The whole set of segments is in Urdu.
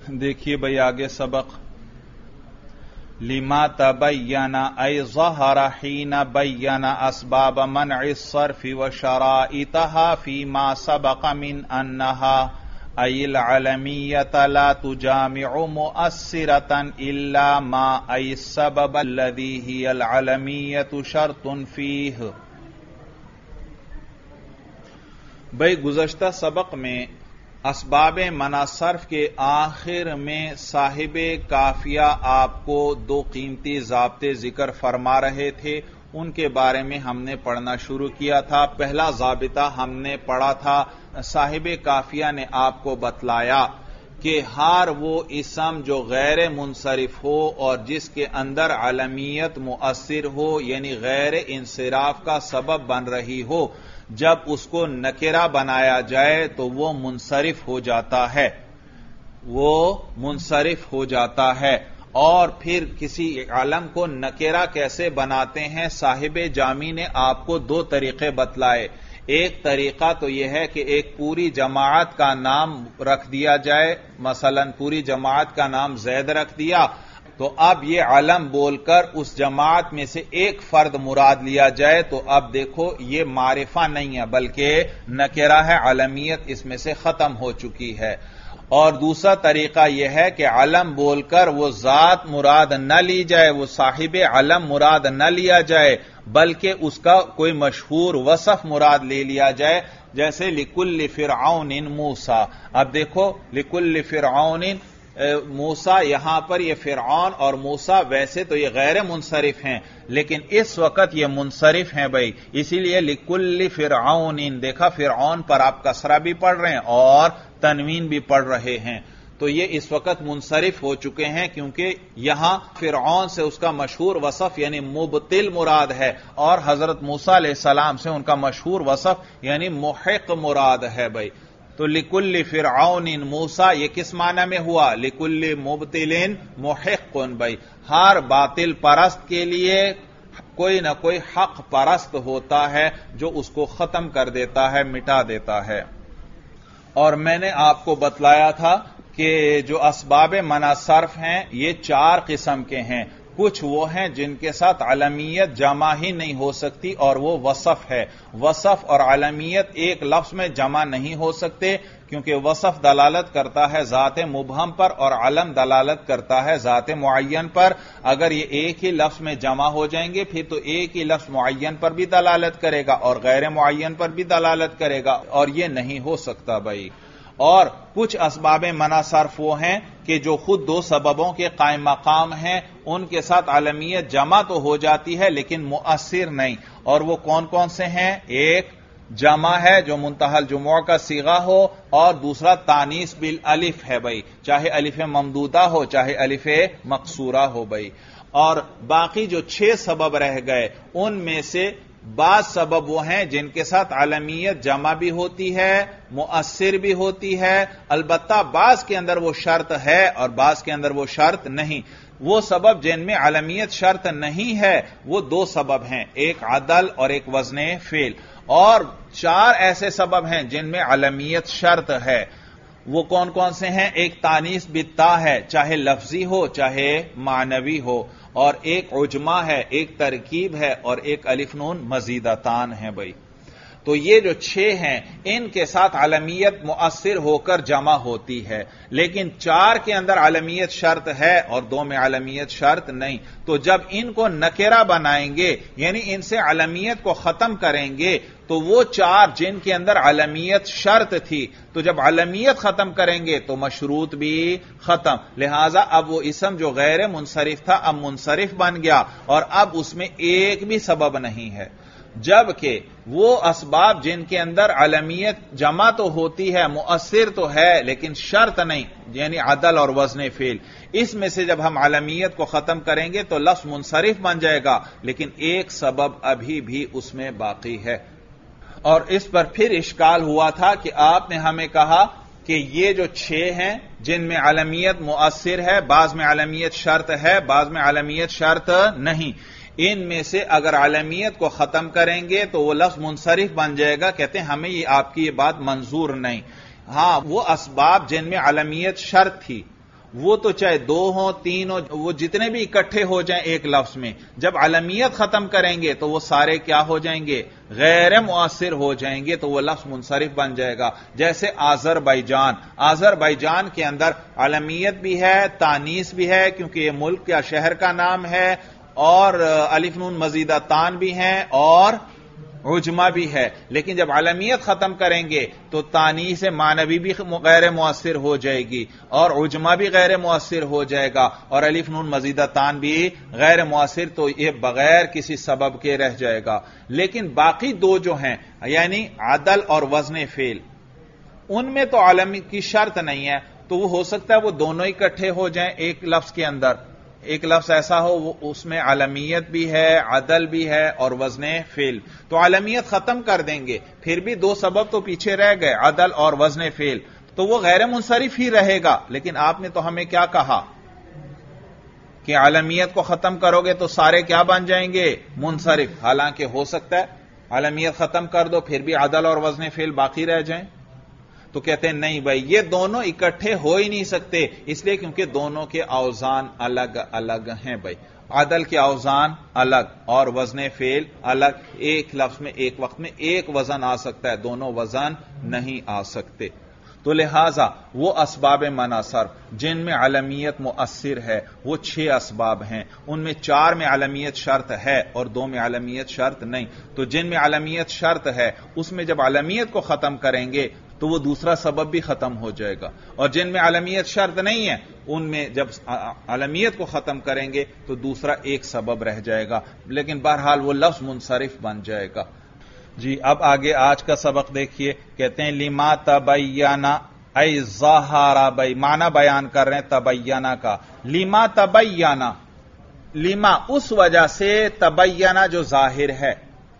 دیکھیے بھائی آگے سبق لما تبین ای ظہر حین بین اسباب منع الصرف وشرائطها فيما سبق من انها ای العلمیت لا تجامع مؤثرة الا ما ای السبب الذي هي العلمیت شرط فیہ۔ بھائی گزشتہ سبق میں اسباب منع صرف کے آخر میں صاحب کافیہ آپ کو دو قیمتی ضابطے ذکر فرما رہے تھے، ان کے بارے میں ہم نے پڑھنا شروع کیا تھا۔ پہلا ضابطہ ہم نے پڑھا تھا، صاحب کافیہ نے آپ کو بتلایا کہ ہر وہ اسم جو غیر منصرف ہو اور جس کے اندر علمیت مؤثر ہو یعنی غیر انصراف کا سبب بن رہی ہو، جب اس کو نکرہ بنایا جائے تو وہ منصرف ہو جاتا ہے۔ اور پھر کسی علم کو نکرہ کیسے بناتے ہیں؟ صاحب جامی نے آپ کو دو طریقے بتلائے۔ ایک طریقہ تو یہ ہے کہ ایک پوری جماعت کا نام رکھ دیا جائے، مثلا پوری جماعت کا نام زید رکھ دیا، تو اب یہ علم بول کر اس جماعت میں سے ایک فرد مراد لیا جائے تو اب دیکھو یہ معرفہ نہیں ہے بلکہ نکرہ ہے، علمیت اس میں سے ختم ہو چکی ہے۔ اور دوسرا طریقہ یہ ہے کہ علم بول کر وہ ذات مراد نہ لی جائے، وہ صاحب علم مراد نہ لیا جائے بلکہ اس کا کوئی مشہور وصف مراد لے لیا جائے، جیسے لکل فرعون موسیٰ۔ اب دیکھو لکل فرعون موسیٰ، یہاں پر یہ فرعون اور موسیٰ ویسے تو یہ غیر منصرف ہیں لیکن اس وقت یہ منصرف ہیں بھائی، اسی لیے لکل فرعون، دیکھا فرعون پر آپ کسرہ بھی پڑھ رہے ہیں اور تنوین بھی پڑھ رہے ہیں، تو یہ اس وقت منصرف ہو چکے ہیں کیونکہ یہاں فرعون سے اس کا مشہور وصف یعنی مبطل مراد ہے اور حضرت موسیٰ علیہ السلام سے ان کا مشہور وصف یعنی محق مراد ہے بھائی۔ تو لکل فرعون موسیٰ یہ کس معنی میں ہوا؟ لکل مبطل محق بھائی، ہر باطل پرست کے لیے کوئی نہ کوئی حق پرست ہوتا ہے جو اس کو ختم کر دیتا ہے، مٹا دیتا ہے۔ اور میں نے آپ کو بتلایا تھا کہ جو اسباب منع صرف ہیں یہ چار قسم کے ہیں۔ کچھ وہ ہیں جن کے ساتھ علمیت جمع ہی نہیں ہو سکتی اور وہ وصف ہے۔ وصف اور علمیت ایک لفظ میں جمع نہیں ہو سکتے کیونکہ وصف دلالت کرتا ہے ذات مبہم پر اور علم دلالت کرتا ہے ذات معین پر۔ اگر یہ ایک ہی لفظ میں جمع ہو جائیں گے پھر تو ایک ہی لفظ معین پر بھی دلالت کرے گا اور غیر معین پر بھی دلالت کرے گا اور یہ نہیں ہو سکتا بھائی۔ اور کچھ اسباب منع صرف وہ ہیں کہ جو خود دو سببوں کے قائم مقام ہیں، ان کے ساتھ علمیت جمع تو ہو جاتی ہے لیکن مؤثر نہیں، اور وہ کون کون سے ہیں؟ ایک جمع ہے جو منتہی الجموع کا صیغہ ہو، اور دوسرا تانیث بالالف ہے بھائی، چاہے الف ممدودہ ہو چاہے الف مقصورہ ہو بھائی۔ اور باقی جو 6 سبب رہ گئے ان میں سے بعض سبب وہ ہیں جن کے ساتھ علمیت جمع بھی ہوتی ہے، مؤثر بھی ہوتی ہے، البتہ بعض کے اندر وہ شرط ہے اور بعض کے اندر وہ شرط نہیں۔ وہ سبب جن میں علمیت شرط نہیں ہے وہ 2 سبب ہیں، ایک عدل اور ایک وزن فعل، اور 4 ایسے سبب ہیں جن میں علمیت شرط ہے۔ وہ کون کون سے ہیں؟ ایک تانیث بالتا ہے، چاہے لفظی ہو چاہے معنوی ہو، اور ایک عجمہ ہے، ایک ترکیب ہے، اور ایک الف نون مزیدتان ہے بھائی۔ تو یہ جو 6 ہیں ان کے ساتھ علمیت مؤثر ہو کر جمع ہوتی ہے، لیکن 4 کے اندر علمیت شرط ہے اور 2 میں علمیت شرط نہیں۔ تو جب ان کو نکرہ بنائیں گے یعنی ان سے علمیت کو ختم کریں گے تو وہ 4 جن کے اندر علمیت شرط تھی، تو جب علمیت ختم کریں گے تو مشروط بھی ختم، لہذا اب وہ اسم جو غیر منصرف تھا اب منصرف بن گیا اور اب اس میں ایک بھی سبب نہیں ہے۔ جبکہ وہ اسباب جن کے اندر علمیت جمع تو ہوتی ہے، مؤثر تو ہے لیکن شرط نہیں، یعنی عدل اور وزن فعل، اس میں سے جب ہم علمیت کو ختم کریں گے تو لفظ منصرف بن جائے گا لیکن ایک سبب ابھی بھی اس میں باقی ہے۔ اور اس پر پھر اشکال ہوا تھا کہ آپ نے ہمیں کہا کہ یہ جو 6 ہیں جن میں علمیت مؤثر ہے، بعض میں علمیت شرط ہے، بعض میں علمیت شرط نہیں، ان میں سے اگر علمیت کو ختم کریں گے تو وہ لفظ منصرف بن جائے گا۔ کہتے ہیں ہمیں یہ آپ کی یہ بات منظور نہیں۔ ہاں وہ اسباب جن میں علمیت شرط تھی وہ تو چاہے دو ہوں تین ہوں، وہ جتنے بھی اکٹھے ہو جائیں ایک لفظ میں، جب علمیت ختم کریں گے تو وہ سارے کیا ہو جائیں گے؟ غیر مؤثر ہو جائیں گے، تو وہ لفظ منصرف بن جائے گا۔ جیسے آذربائیجان، آذربائیجان کے اندر علمیت بھی ہے، تانیث بھی ہے، کیونکہ یہ ملک یا شہر کا نام ہے، اور الف نون مزیدہ تان بھی ہیں، اور عجمہ بھی ہے، لیکن جب علمیت ختم کریں گے تو تانیث معنوی بھی غیر مؤثر ہو جائے گی، اور عجمہ بھی غیر مؤثر ہو جائے گا، اور الف نون مزیدہ تان بھی غیر مؤثر، تو یہ بغیر کسی سبب کے رہ جائے گا۔ لیکن باقی دو جو ہیں، یعنی عدل اور وزن فعل، ان میں تو علمی کی شرط نہیں ہے، تو وہ ہو سکتا ہے وہ دونوں اکٹھے ہو جائیں ایک لفظ کے اندر، ایک لفظ ایسا ہو وہ اس میں علمیت بھی ہے، عدل بھی ہے، اور وزن فعل، تو علمیت ختم کر دیں گے، پھر بھی دو سبب تو پیچھے رہ گئے، عدل اور وزن فعل، تو وہ غیر منصرف ہی رہے گا۔ لیکن آپ نے تو ہمیں کیا کہا کہ علمیت کو ختم کرو گے تو سارے کیا بن جائیں گے؟ منصرف۔ حالانکہ ہو سکتا ہے علمیت ختم کر دو پھر بھی عدل اور وزن فعل باقی رہ جائیں، تو کہتے ہیں نہیں بھائی، یہ دونوں اکٹھے ہو ہی نہیں سکتے، اس لیے کیونکہ دونوں کے اوزان الگ الگ ہیں بھائی، عدل کے اوزان الگ اور وزن فعل الگ، ایک لفظ میں ایک وقت میں ایک وزن آ سکتا ہے، دونوں وزن نہیں آ سکتے۔ تو لہذا وہ اسباب منع صرف جن میں علمیت مؤثر ہے وہ 6 اسباب ہیں، ان میں 4 میں علمیت شرط ہے اور 2 میں علمیت شرط نہیں، تو جن میں علمیت شرط ہے اس میں جب علمیت کو ختم کریں گے تو وہ دوسرا سبب بھی ختم ہو جائے گا، اور جن میں علمیت شرط نہیں ہے ان میں جب علمیت کو ختم کریں گے تو دوسرا ایک سبب رہ جائے گا، لیکن بہرحال وہ لفظ منصرف بن جائے گا۔ جی اب آگے آج کا سبق دیکھیے، کہتے ہیں لما تبینا ای ظاہرا، بھائی معنی بیان کر رہے ہیں تبینا کا، لما تبینا، لما اس وجہ سے، تبینا جو ظاہر ہے،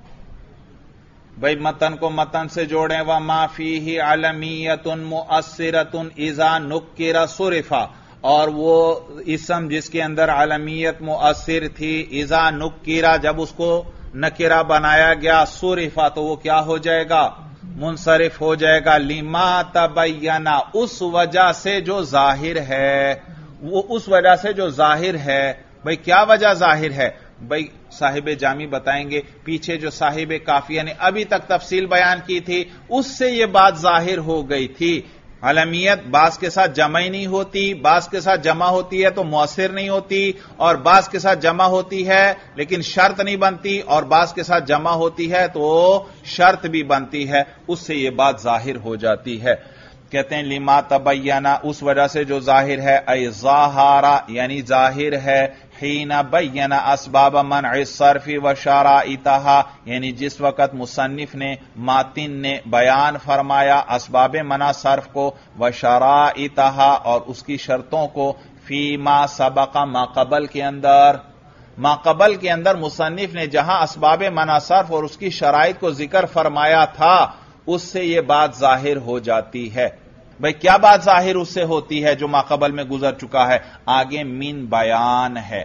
بھائی متن کو متن سے جوڑیں، وما فیہ علمیت مؤثرۃ اذا نکر صرفا، اور وہ اسم جس کے اندر علمیت مؤثر تھی، اذا نکرا جب اس کو نکرہ بنایا گیا، صرفا تو وہ کیا ہو جائے گا؟ منصرف ہو جائے گا۔ لما تبینا اس وجہ سے جو ظاہر ہے، وہ اس وجہ سے جو ظاہر ہے، بھئی کیا وجہ ظاہر ہے؟ بھئی صاحب جامی بتائیں گے، پیچھے جو صاحب کافیہ نے ابھی تک تفصیل بیان کی تھی اس سے یہ بات ظاہر ہو گئی تھی، علمیت بعض کے ساتھ جمع ہی نہیں ہوتی، بعض کے ساتھ جمع ہوتی ہے تو مؤثر نہیں ہوتی، اور بعض کے ساتھ جمع ہوتی ہے لیکن شرط نہیں بنتی، اور بعض کے ساتھ جمع ہوتی ہے تو شرط بھی بنتی ہے، اس سے یہ بات ظاہر ہو جاتی ہے۔ کہتے ہیں لما تبینا اس وجہ سے جو ظاہر ہے، ای ظاہرا یعنی ظاہر ہے، حین بینا اسباب منع الصرف و شرائطہا، یعنی جس وقت مصنف نے، ماتن نے بیان فرمایا اسباب منع صرف کو، و شرائطہا اور اس کی شرطوں کو، فی ما سبق ما قبل کے اندر، ما قبل کے اندر مصنف نے جہاں اسباب منع صرف اور اس کی شرائط کو ذکر فرمایا تھا اس سے یہ بات ظاہر ہو جاتی ہے۔ بھئی کیا بات ظاہر اس سے ہوتی ہے جو ماقبل میں گزر چکا ہے؟ آگے من بیان ہے،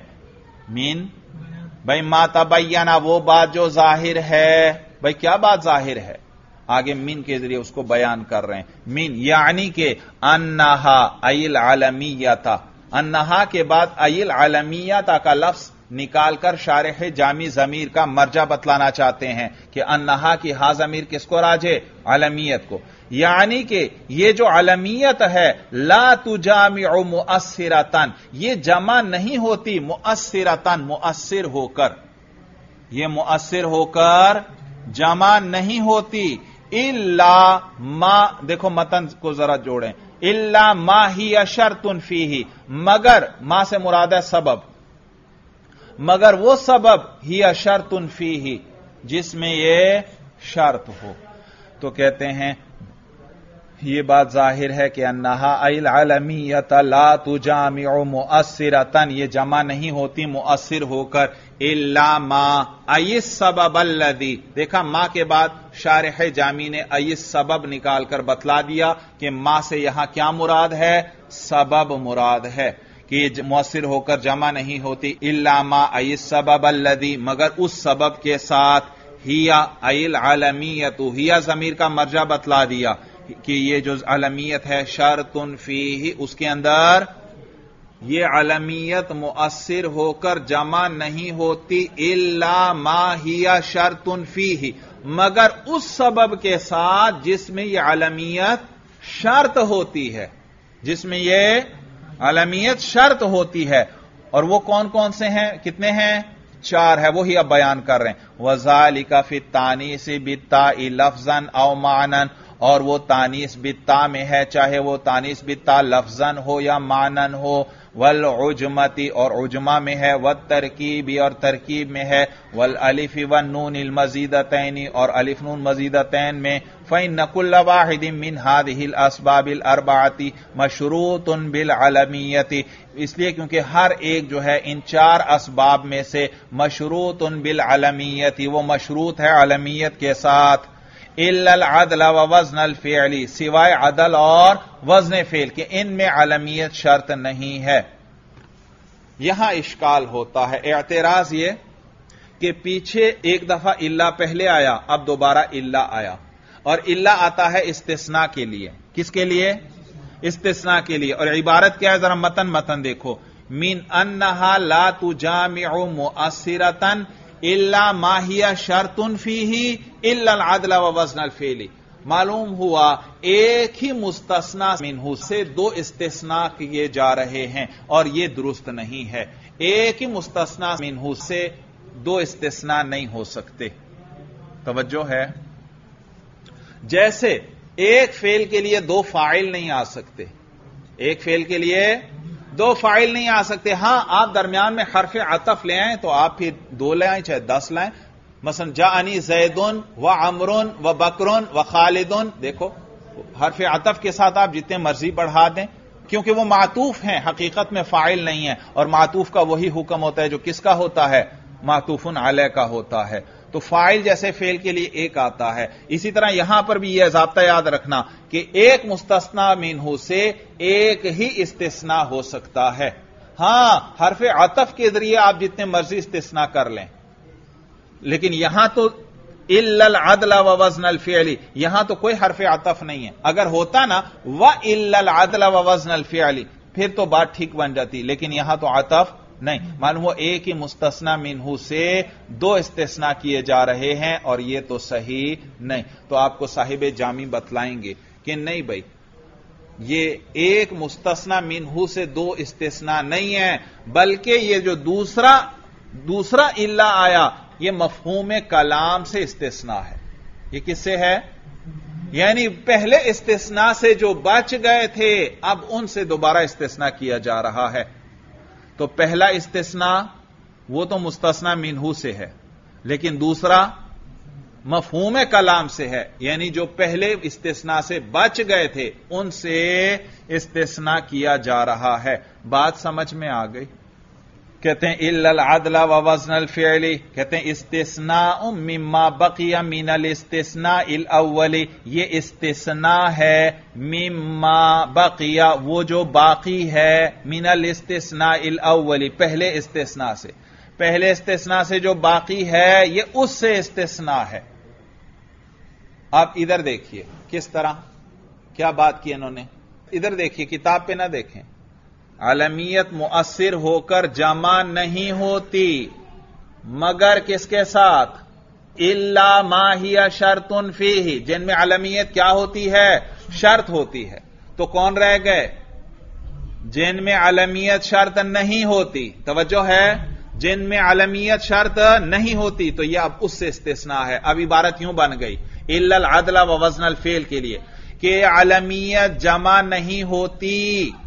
من بھئی ما تبینا وہ بات جو ظاہر ہے، بھئی کیا بات ظاہر ہے؟ آگے من کے ذریعے اس کو بیان کر رہے ہیں، من یعنی کہ انہا ای العلمیتا، انہا کے بعد ای العلمیتا کا لفظ نکال کر شارح جامی ضمیر کا مرجع بتلانا چاہتے ہیں کہ انہا کی ہا ضمیر کس کو راجع؟ علمیت کو، یعنی کہ یہ جو علمیت ہے لا تجامع مؤثرتن، یہ جمع نہیں ہوتی مؤثرتن مؤثر ہو کر، یہ مؤثر ہو کر جمع نہیں ہوتی، الا ما، دیکھو متن کو ذرا جوڑیں، الا ما ہی شرط فیہ، مگر ما سے مراد ہے سبب، مگر وہ سبب ہی شرط فیہ جس میں یہ شرط ہو، تو کہتے ہیں یہ بات ظاہر ہے کہ انہا ای العلمیت لا تجامع مؤثرتن، یہ جمع نہیں ہوتی مؤثر ہو کر، الا ما ای السبب الذی، دیکھا ما کے بعد شارح جامی نے ای السبب نکال کر بتلا دیا کہ ما سے یہاں کیا مراد ہے؟ سبب مراد ہے کہ یہ مؤثر ہو کر جمع نہیں ہوتی، الا ما ای السبب الذی، مگر اس سبب کے ساتھ، ہی ای العلمیت، ہی ضمیر کا مرجع بتلا دیا کہ یہ جو علمیت ہے شرط فیہ، اس کے اندر یہ علمیت مؤثر ہو کر جمع نہیں ہوتی الا ما ہی شرط فیہ، مگر اس سبب کے ساتھ جس میں یہ علمیت شرط ہوتی ہے، جس میں یہ علمیت شرط ہوتی ہے. اور وہ کون کون سے ہیں؟ کتنے ہیں؟ 4 ہے، وہی اب بیان کر رہے ہیں. وَذَلِكَ فِي التَّانِيثِ بِالتَّاءِ لَفْظًا أَوْ مَعْنًا، اور وہ تانیث بالتا میں ہے، چاہے وہ تانیث بالتا لفظاً ہو یا معنن ہو. والعجمتی، اور عجمہ میں ہے. والترکیبی، اور ترکیب میں ہے. والالف والنون المزیدتین، اور الف نون مزیدتین میں. فإن كل واحد من هذه الاسباب الاربعة مشروط بالعلمیت، اس لیے کیونکہ ہر ایک جو ہے ان 4 اسباب میں سے مشروط بالعلمیت، وہ مشروط ہے علمیت کے ساتھ. الا العدل ووزن الفعل، سوائے عدل اور وزن فعل کہ ان میں علمیت شرط نہیں ہے. یہاں اشکال ہوتا ہے، اعتراض یہ کہ پیچھے ایک دفعہ الا پہلے آیا، اب دوبارہ الا آیا، اور الا آتا ہے استثناء کے لیے. کس کے لیے؟ استثناء کے لیے. اور عبارت کیا ہے؟ ذرا متن دیکھو. من انہا لا تجامع مؤثرتا الا ما ہی شرط فیہ الا العدل ووزن الفعل. معلوم ہوا ایک ہی مستثنیٰ منہ سے 2 استثناء کیے جا رہے ہیں، اور یہ درست نہیں ہے. ایک ہی مستثنیٰ منہ سے 2 استثناء نہیں ہو سکتے. توجہ ہے؟ جیسے ایک فعل کے لیے 2 فاعل نہیں آ سکتے، ایک فعل کے لیے 2 فاعل نہیں آ سکتے. ہاں آپ درمیان میں حرف عطف لے آئیں تو آپ پھر 2 لے آئیں چاہے 10 لائیں. مثلا جاءنی زیدن و عمرن و بکرن و خالدن، دیکھو حرف عطف کے ساتھ آپ جتنے مرضی بڑھا دیں، کیونکہ وہ معطوف ہیں، حقیقت میں فاعل نہیں ہے. اور معطوف کا وہی حکم ہوتا ہے جو کس کا ہوتا ہے؟ معطوف علیہ کا ہوتا ہے. تو فاعل جیسے فعل کے لیے ایک آتا ہے. اسی طرح یہاں پر بھی یہ ضابطہ یاد رکھنا کہ ایک مستثنیٰ منہ سے ایک ہی استثناء ہو سکتا ہے. ہاں حرف عطف کے ذریعے آپ جتنے مرضی استثناء کر لیں، لیکن یہاں تو الا العدل ووزن الفعل، یہاں تو کوئی حرف عطف نہیں ہے. اگر ہوتا نا وَإِلَّا الْعَدْلَ وَوَزْنَ الْفِعْلِ پھر تو بات ٹھیک بن جاتی، لیکن یہاں تو عطف نہیں. معلوم ہو ایک ہی مستثنیٰ منہ سے 2 استثناء کیے جا رہے ہیں، اور یہ تو صحیح نہیں. تو آپ کو صاحب جامی بتلائیں گے کہ نہیں بھائی، یہ ایک مستثنیٰ منہ سے 2 استثناء نہیں ہے، بلکہ یہ جو دوسرا الا آیا یہ مفہوم کلام سے استثناء ہے. یہ کس سے ہے؟ یعنی پہلے استثناء سے جو بچ گئے تھے اب ان سے دوبارہ استثناء کیا جا رہا ہے. تو پہلا استثناء وہ تو مستثنیٰ منہ سے ہے، لیکن دوسرا مفہوم کلام سے ہے، یعنی جو پہلے استثناء سے بچ گئے تھے ان سے استثناء کیا جا رہا ہے. بات سمجھ میں آ گئی؟ کہتے ہیں الا العدل ووزن الفعل، کہتے ہیں استثناء مما بقی من الاستثناء الاول، یہ استثناء ہے مما بقی، وہ جو باقی ہے من الاستثناء الاول، پہلے استثناء سے جو باقی ہے یہ اس سے استثناء ہے. آپ ادھر دیکھیے کس طرح کیا بات کی انہوں نے، ادھر دیکھیے، کتاب پہ نہ دیکھیں. علمیت مؤثر ہو کر جمع نہیں ہوتی مگر کس کے ساتھ؟ الا ما ہی شرط فیہ، جن میں علمیت کیا ہوتی ہے؟ شرط ہوتی ہے. تو کون رہ گئے؟ جن میں علمیت شرط نہیں ہوتی. توجہ ہے؟ جن میں علمیت شرط نہیں ہوتی تو یہ اب اس سے استثناء ہے. اب عبارت یوں بن گئی الا العدل ووزن الفعل کے لیے کہ علمیت جمع نہیں ہوتی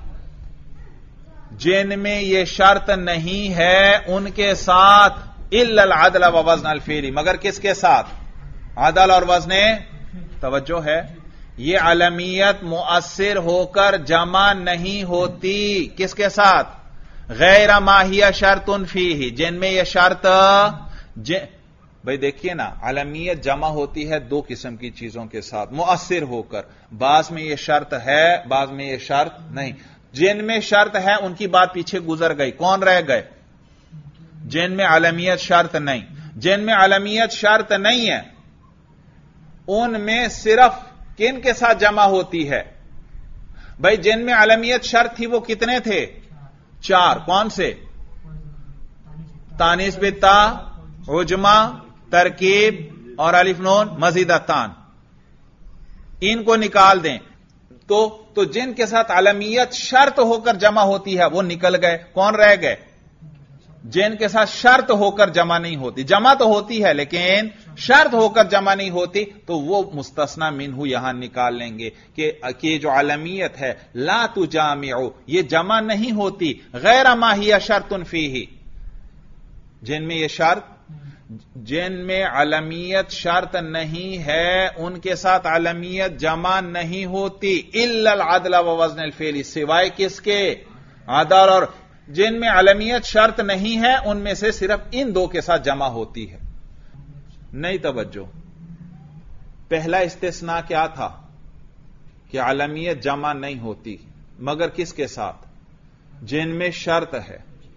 جن میں یہ شرط نہیں ہے ان کے ساتھ الا العدل ووزن الفعل، مگر کس کے ساتھ؟ عدل اور وزن. توجہ ہے؟ یہ علمیت مؤثر ہو کر جمع نہیں ہوتی کس کے ساتھ؟ غیر ما ہی شرط فیہ، جن میں یہ شرط بھئی دیکھیے نا، علمیت جمع ہوتی ہے 2 قسم کی چیزوں کے ساتھ مؤثر ہو کر، بعض میں یہ شرط ہے بعض میں یہ شرط نہیں. جن میں شرط ہے ان کی بات پیچھے گزر گئی، کون رہ گئے؟ جن میں علمیت شرط نہیں. جن میں علمیت شرط نہیں ہے ان میں صرف کن کے ساتھ جمع ہوتی ہے؟ بھائی جن میں علمیت شرط تھی وہ کتنے تھے؟ 4 کون سے؟ تانیث بالتا، عجمہ، ترکیب اور الف نون مزیدتان، ان کو نکال دیں تو جن کے ساتھ علمیت شرط ہو کر جمع ہوتی ہے وہ نکل گئے. کون رہ گئے؟ جن کے ساتھ شرط ہو کر جمع نہیں ہوتی. جمع تو ہوتی ہے لیکن شرط ہو کر جمع نہیں ہوتی، تو وہ مستثنی منہ یہاں نکال لیں گے کہ جو علمیت ہے لا تجامع، یہ جمع نہیں ہوتی، غیر ما ہی شرط فیہ، جن میں یہ شرط، جن میں علمیت شرط نہیں ہے ان کے ساتھ علمیت جمع نہیں ہوتی، الا العدل ووزن الفعل، سوائے کس کے؟ عدل. اور جن میں علمیت شرط نہیں ہے ان میں سے صرف ان دو کے ساتھ جمع ہوتی ہے. نہیں توجہ، پہلا استثناء کیا تھا کہ علمیت جمع نہیں ہوتی مگر کس کے ساتھ؟ جن میں شرط ہے.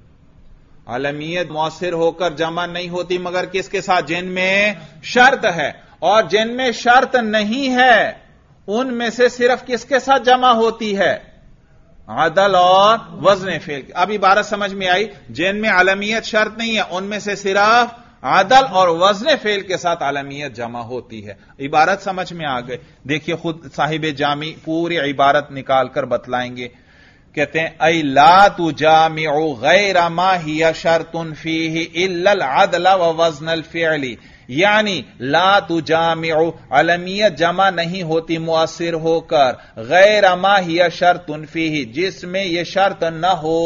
علمیت مؤثر ہو کر جمع نہیں ہوتی مگر کس کے ساتھ؟ جن میں شرط ہے. اور جن میں شرط نہیں ہے ان میں سے صرف کس کے ساتھ جمع ہوتی ہے؟ عدل اور وزن فعل. اب عبارت سمجھ میں آئی؟ جن میں علمیت شرط نہیں ہے ان میں سے صرف عدل اور وزن فعل کے ساتھ علمیت جمع ہوتی ہے. عبارت سمجھ میں آ گئی؟ دیکھیے خود صاحب جامی پوری عبارت نکال کر بتلائیں گے. کہتے ہیں ای لا تجامع غیر ما ہی شرط فیہ الا العدل ووزن الفعل، یعنی لا تجامع، علمیت جمع نہیں ہوتی مؤثر ہو کر، غیر ما ہی شرط فیہ، جس میں یہ شرط نہ ہو.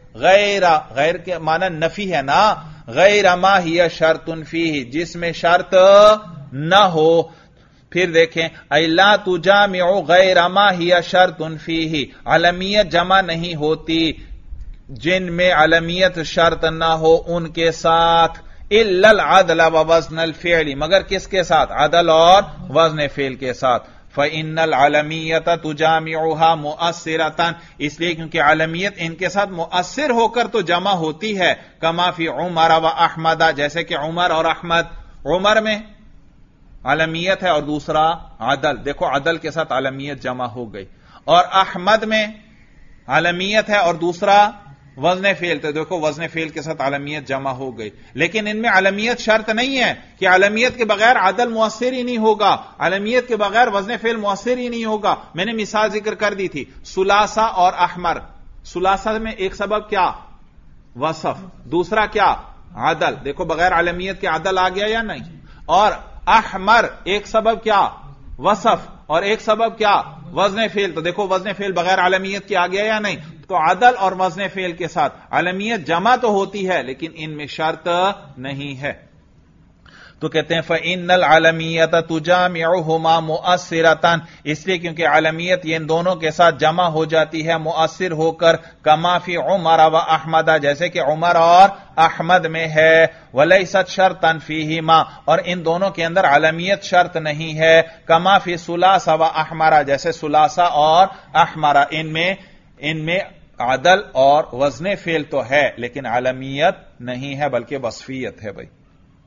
غیر کے معنی نفی ہے نا، غیر ما ہی شرط فیہ، جس میں شرط نہ ہو. پھر دیکھیں ای لا تجامع غیر ما ہی شرط فیہ، علمیت جمع نہیں ہوتی جن میں علمیت شرط نہ ہو ان کے ساتھ، الا العدل ووزن الفعل، مگر کس کے ساتھ؟ عدل اور وزن فعل کے ساتھ. فإن العلمیت تجامعها مؤثرة، اس لیے کیونکہ علمیت ان کے ساتھ مؤثر ہو کر تو جمع ہوتی ہے. کما فی عمر و احمد، جیسے کہ عمر اور احمد. عمر میں علمیت ہے اور دوسرا عدل، دیکھو عدل کے ساتھ علمیت جمع ہو گئی. اور احمد میں علمیت ہے اور دوسرا وزن فعل، تو دیکھو وزن فعل کے ساتھ علمیت جمع ہو گئی. لیکن ان میں علمیت شرط نہیں ہے کہ علمیت کے بغیر عدل مؤثر ہی نہیں ہوگا، علمیت کے بغیر وزن فعل مؤثر ہی نہیں ہوگا. میں نے مثال ذکر کر دی تھی، ثلاثہ اور احمر. ثلاثہ میں ایک سبب کیا؟ وصف. دوسرا کیا؟ عدل. دیکھو بغیر علمیت کے عدل آ گیا یا نہیں؟ اور احمر ایک سبب کیا؟ وصف. اور ایک سبب کیا؟ وزن فعل. تو دیکھو وزن فعل بغیر علمیت کے آ گیا یا نہیں؟ تو عدل اور وزن فعل کے ساتھ علمیت جمع تو ہوتی ہے لیکن ان میں شرط نہیں ہے. تو کہتے ہیں فإن العلمیت تجامعهما مؤثرة، اس لیے کیونکہ علمیت یہ ان دونوں کے ساتھ جمع ہو جاتی ہے مؤثر ہو کر. کما فی عمر و احمد، جیسے کہ عمر اور احمد میں ہے. ولیست شرطا فیہما، اور ان دونوں کے اندر علمیت شرط نہیں ہے. کما فی ثلاثہ و احمر، جیسے ثلاثہ اور احمر، ان میں عدل اور وزن فعل تو ہے لیکن علمیت نہیں ہے بلکہ وصفیت ہے. بھائی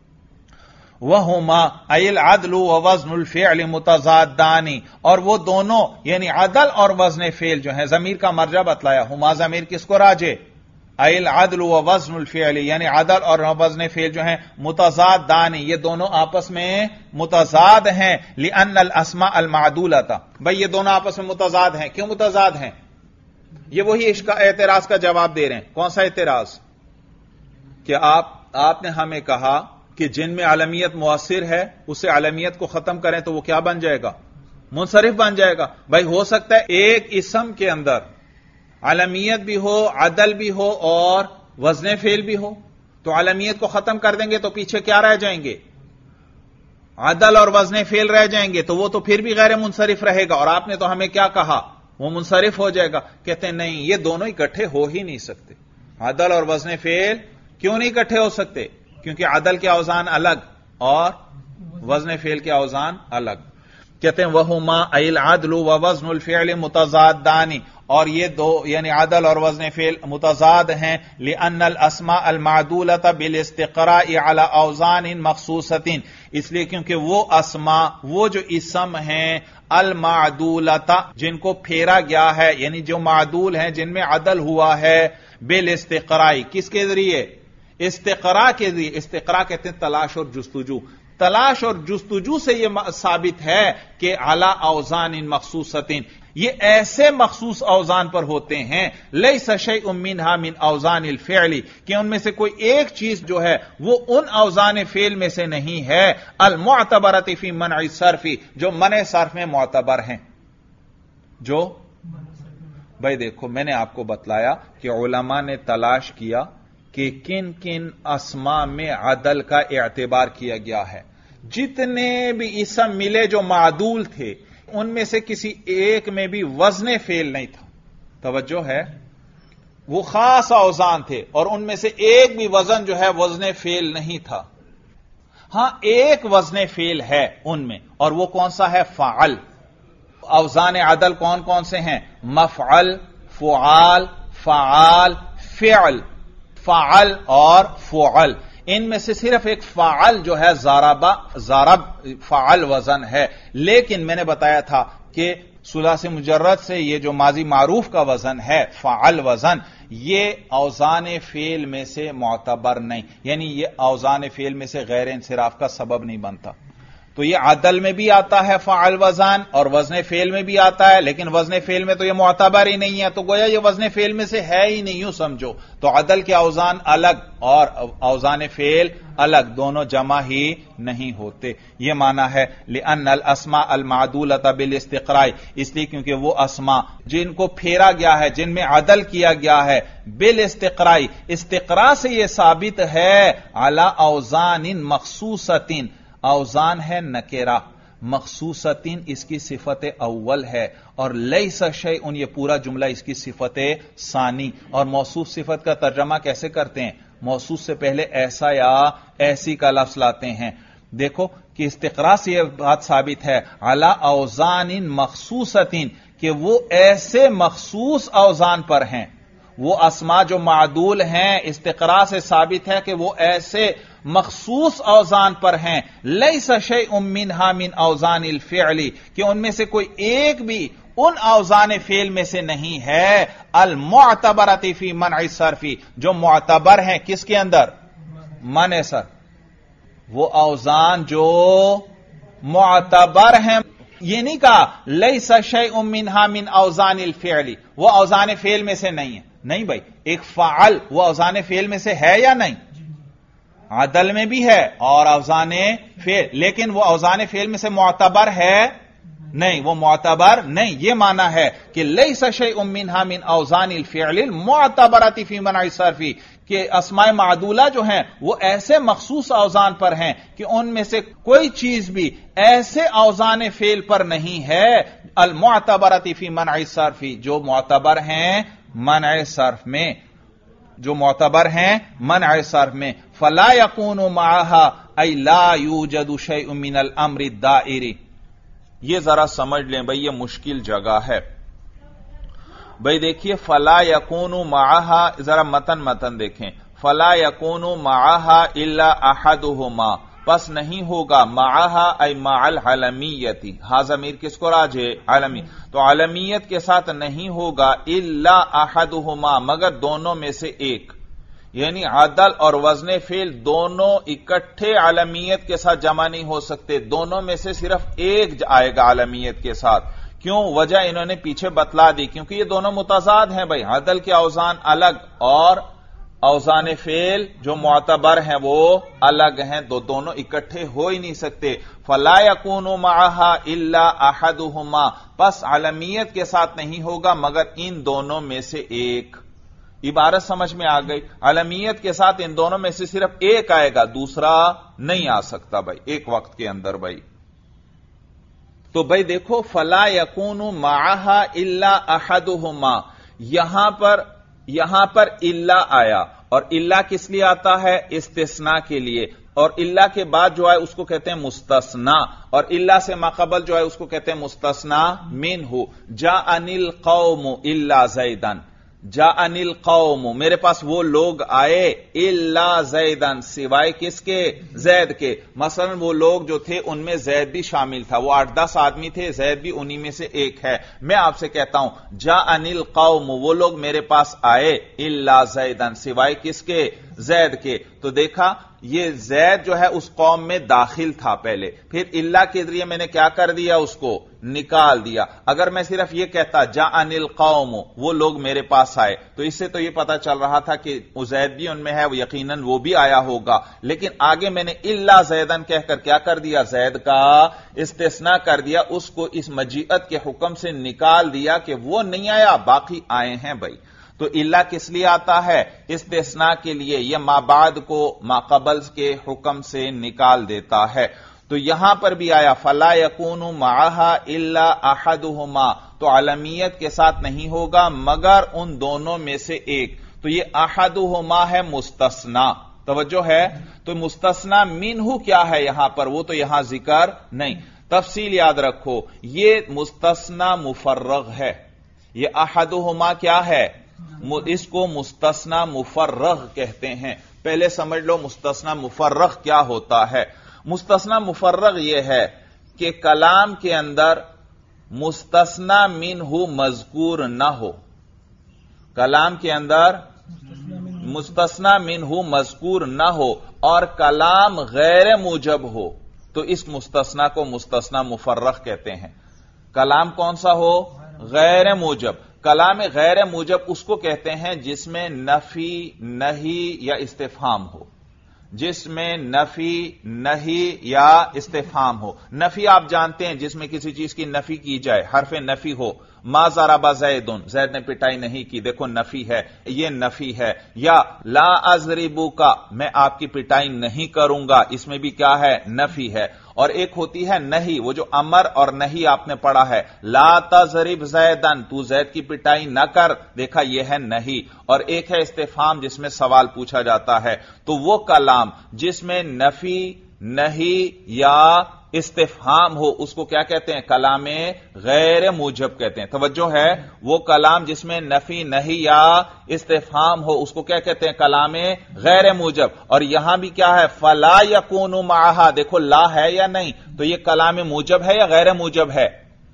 وہما ای العدل ووزن الفعل متضادان، اور وہ دونوں یعنی عدل اور وزن فعل جو ہیں، ضمیر کا مرجع بتلایا، ہما ضمیر کس کو راجع؟ ای العدل ووزن الفعل، یعنی عدل اور وزن فعل جو ہیں متضادان، یہ دونوں آپس میں متضاد ہیں. لأن الاسماء المعدولۃ، بھئی یہ دونوں آپس میں متضاد ہیں. کیوں متضاد ہیں؟ یہ وہی اعتراض کا جواب دے رہے ہیں. کون سا اعتراض؟ کہ آپ نے ہمیں کہا کہ جن میں علمیت مؤثر ہے اسے علمیت کو ختم کریں تو وہ کیا بن جائے گا؟ منصرف بن جائے گا. بھائی ہو سکتا ہے ایک اسم کے اندر علمیت بھی ہو، عدل بھی ہو اور وزن فعل بھی ہو، تو علمیت کو ختم کر دیں گے تو پیچھے کیا رہ جائیں گے؟ عدل اور وزن فعل رہ جائیں گے، تو وہ تو پھر بھی غیر منصرف رہے گا. اور آپ نے تو ہمیں کیا کہا؟ وہ منصرف ہو جائے گا. کہتے ہیں نہیں، یہ دونوں اکٹھے ہو ہی نہیں سکتے. عدل اور وزن فعل کیوں نہیں اکٹھے ہو سکتے؟ کیونکہ عدل کے اوزان الگ اور وزن فعل کے اوزان الگ. کہتے ہیں وہما ای العدل ووزن الفعل متضادان، اور یہ دو یعنی عدل اور وزن فعل متضاد ہیں. لأن الاسماء المعدولۃ بالاستقراء على اوزان مخصوصۃ، اس لیے کیونکہ وہ اسماء، وہ جو اسم ہیں المعدولۃ، جن کو پھیرا گیا ہے، یعنی جو معدول ہیں، جن میں عدل ہوا ہے، बिल इस्तिक़राई, किसके जरिए? इस्तिक़रा के जरिए। इस्तिक़रा कहते हैं तलाश और जुस्तजू। तलाश और जुस्तजू से यह साबित है कि अला औज़ान इन मखसूसतिन, ये ऐसे मखसूस औज़ान पर होते हैं, लैसा शैउम मिनहा मिन औज़ानिल फ़िअली, कि उनमें से कोई एक चीज जो है वो उन औज़ान फ़ेल में से नहीं है, अल मुअतबरति फी मनअ सर्फ़ी, जो मने सर्फ में मुअतबर हैं। जो भाई देखो, मैंने आपको बतलाया कि उलमा ने तलाश किया कि किन किन अस्मा में अदल का एतबार किया गया है। जितने भी इसम मिले जो मादूल थे, उनमें से किसी एक में भी वजन फेल नहीं था। तवज्जो है, वो खास औज़ान थे और उनमें से एक भी वजन जो है वजन फेल नहीं था। हां, एक वजन फेल है उनमें, और वो कौन सा है? फ़अल। औज़ान अदल कौन कौन से हैं? मफ़अल, फ़ुआल, फ़अल, फ़िअल। फ़अल और फ़ुअल, इनमें से सिर्फ एक फ़अल जो है ज़रब फ़अल वजन है। लेकिन मैंने बताया था कि सुलासे मुजर्रद से ये जो माजी मारूफ का वजन है फ़अल वजन, ये औज़ान फेल में से मुअतबर नहीं, यानी ये औज़ान फेल में से गैर इंसिराफ का सबब नहीं बनता। तो ये अदल में भी आता है फ़अल वज़न और वज़न फेल में भी आता है, लेकिन वज़न फेल में तो ये मुअतबर ही नहीं है, तो गोया ये वज़न फेल में से है ही नहीं, यूं समझो। तो अदल के औज़ान अलग और औज़ान फेल अलग, दोनों जमा ही नहीं होते। ये माना है लिअन्न अल अस्मा अल मादूलत बिल इस्तिक़राई, इसलिए क्योंकि वो अस्मा जिनको फेरा गया है, जिनमें अदल किया गया है, बिल इस्तिक़राई, इस्तिक़रा से यह साबित है, अला औज़ानिन मखसूसतिन, औज़ान है नकेरा, मखसूसतिन इसकी सिफत अव्वल है, और लैसा शैउन ये पूरा जुमला इसकी सिफत सानी। और मौसूफ सिफत का तर्जमा कैसे करते हैं? मौसूफ से पहले ऐसा या ऐसी का लफ्ज लाते हैं। देखो कि इस्तिक़रा से यह बात साबित है, अला औज़ानिन मखसूसतिन, कि वो ऐसे मखसूस औज़ान पर हैं, वो अस्मा जो मादूल हैं, इस्तिक़रा से साबित है कि वो ऐसे मखसूस औज़ान पर हैं, लैसा शैउम मिनहा मिन औज़ानिल फ़िअली, कि उनमें से कोई एक भी उन औज़ान फेल में से नहीं है, अल मुअतबरति फी मनअ सर्फ़ी, जो मुअतबर हैं किसके अंदर? मनअ सर्फ़। वो औज़ान जो मुअतबर हैं, ये नहीं कहा लैसा शैउम मिनहा मिन औज़ानिल फ़िअली, वो औज़ान फेल में से नहीं है। नहीं भाई, एक फ़अल वो औज़ान फेल में से है या नहीं? अदल में भी है और औज़ान फेल, लेकिन वो औज़ान फेल में से मुअतबर है नहीं, वो मुअतबर नहीं। ये माना है कि लैसा शैउम मिनहा मिन औज़ानिल फ़िअलिल मुअतबरति फी मनअ सर्फ़ी, कि अस्माए मादूला जो हैं वो ऐसे मखसूस औज़ान पर हैं कि उनमें से कोई चीज भी ऐसे औज़ान फेल पर नहीं है, अल मुअतबरति फी मनअ सर्फ़ी, जो मुअतबर हैं मनअ सर्फ़ में, जो मुअतबर हैं मनअ सर्फ़ में। फला यकूनु मअहा ऐ ला यूजदु शैउन मिनल अम्रि दाइरी। ये जरा समझ लें भाई, ये मुश्किल जगह है भाई। देखिए, फला यकूनु मअहा, जरा मतन देखें, फला यकूनु मअहा इल्ला अहदुहुमा, बस नहीं होगा मअहा ऐ मअल अलमियति, हा ज़मीर किसको राजे? अलमी। तो अलमियत के साथ नहीं होगा, इल्ला अहदुहुमा, मगर दोनों में से एक, यानी अदल और वज़न फेल दोनों इकट्ठे अलमियत के साथ जमा नहीं हो सकते, दोनों में से सिर्फ एक आएगा अलमियत के साथ। क्यों? वजह इन्होंने पीछे बतला दी, क्योंकि ये दोनों मुतज़ाद हैं भाई। अदल के औज़ान अलग और औज़ान फेल जो मुअतबर हैं वो अलग हैं, दोनों इकट्ठे हो ही नहीं सकते। फला यकूनु मअहा इल्ला अहदुहुमा, बस अलमियत के साथ नहीं होगा मगर इन दोनों में से एक। इबारत समझ में आ गई? अलमियत के साथ इन दोनों में से सिर्फ एक आएगा, दूसरा नहीं आ सकता भाई एक वक्त के अंदर भाई। तो भाई देखो, फला यकूनु मअहा इल्ला अहदुहुमा, यहां पर इल्ला आया, और इल्ला किस लिए आता है? इस्तिस्ना के लिए, और इल्ला के बाद जो है उसको कहते हैं मुस्तस्ना, और इल्ला से माक़बल जो है उसको कहते हैं मुस्तस्ना मिन्हु। जा अनिल कौम इल्ला ज़ैदन, जाअनिल कौम, मेरे पास वो लोग आए, इल्ला ज़ैदन, सिवाय किसके, ज़ैद के। मसलन वो लोग जो थे उनमें ज़ैद भी शामिल था, वो 8-10 आदमी थे, ज़ैद भी उन्हीं में से एक है। मैं आपसे कहता हूं जाअनिल कौम, वो लोग मेरे पास आए, इल्ला ज़ैदन, सिवाय किसके, ज़ैद के। तो देखा ये ज़ैद जो है उस कौम में दाखिल था पहले, फिर इल्ला के जरिए मैंने क्या कर दिया, उसको निकाल दिया। अगर मैं सिर्फ ये कहता जाअनिल कौम, वो लोग मेरे पास आए, तो इससे तो ये पता चल रहा था कि ज़ैद भी उनमें है, यकीनन वो भी आया होगा। लेकिन आगे मैंने इल्ला ज़ैदन कहकर क्या कर दिया, ज़ैद का इस्तिस्ना कर दिया, उसको इस मजीअत के हुक्म से निकाल दिया कि वो नहीं आया, बाकी आए हैं भाई। तो इल्ला किस लिए आता है, इस्तिस्ना के लिए, यह माबाद को माकबल के हुक्म से निकाल देता है। तो यहां पर भी आया फला यकूनु माहा इल्ला अहदुहुमा, तो अलमियत के साथ नहीं होगा मगर उन दोनों में से एक। तो ये अहदुहुमा है मुस्तस्ना, तवज्जो है। तो मुस्तस्ना मिन्हु क्या है यहां पर, वो तो यहां जिक्र नहीं। तफसील याद रखो, ये मुस्तस्ना मुफर्रग है, ये अहदुहुमा क्या है, इसको मुस्तस्ना मुफर्रग कहते हैं। पहले समझ लो मुस्तस्ना मुफर्रग क्या होता है। मुस्तस्ना मुफर्रग यह है कि कलाम के अंदर मुस्तस्ना मिन्हु मज़कूर न हो, कलाम के अंदर मुस्तस्ना मिन्हु मज़कूर न हो और कलाम गैर मुजब हो, तो इस मुस्तस्ना को मुस्तस्ना मुफर्रग कहते हैं। कलाम कौन सा हो, गैर मुजब। कलाम गैर मुजब उसको कहते हैं जिसमें नफी, नहीं या इस्तिफहाम हो, जिसमें नफी, नहीं या इस्तिफहाम हो। नफी आप जानते हैं, जिसमें किसी चीज की नफी की जाए, हरफे नफी हो, मा ज़रबा ज़ैदुन, ज़ैद ने पिटाई नहीं की, देखो नफी है, ये नफी है। या ला अज़रिबू का, मैं आपकी पिटाई नहीं करूंगा, इसमें भी क्या है, नफी है। और एक होती है नहीं, वो जो अमर और नहीं आपने पढ़ा है, ला तज़रिब ज़ैदन, तू ज़ैद की पिटाई न कर, देखा यह है नहीं। और एक है इस्तिफहाम जिसमें सवाल पूछा जाता है। तो वो कलाम जिसमें नफी, नहीं या इस्तिफहाम हो उसको क्या कहते हैं, कलामे गैर मुजब कहते हैं। तवज्जो है, वो कलाम जिसमें नफी, नहीं या इस्तिफहाम हो उसको क्या कहते हैं, कलामे गैर मुजब। और यहां भी क्या है, फला यकूनु माहा, देखो ला है या नहीं, तो ये कलामे मुजब है या गैर मुजब है,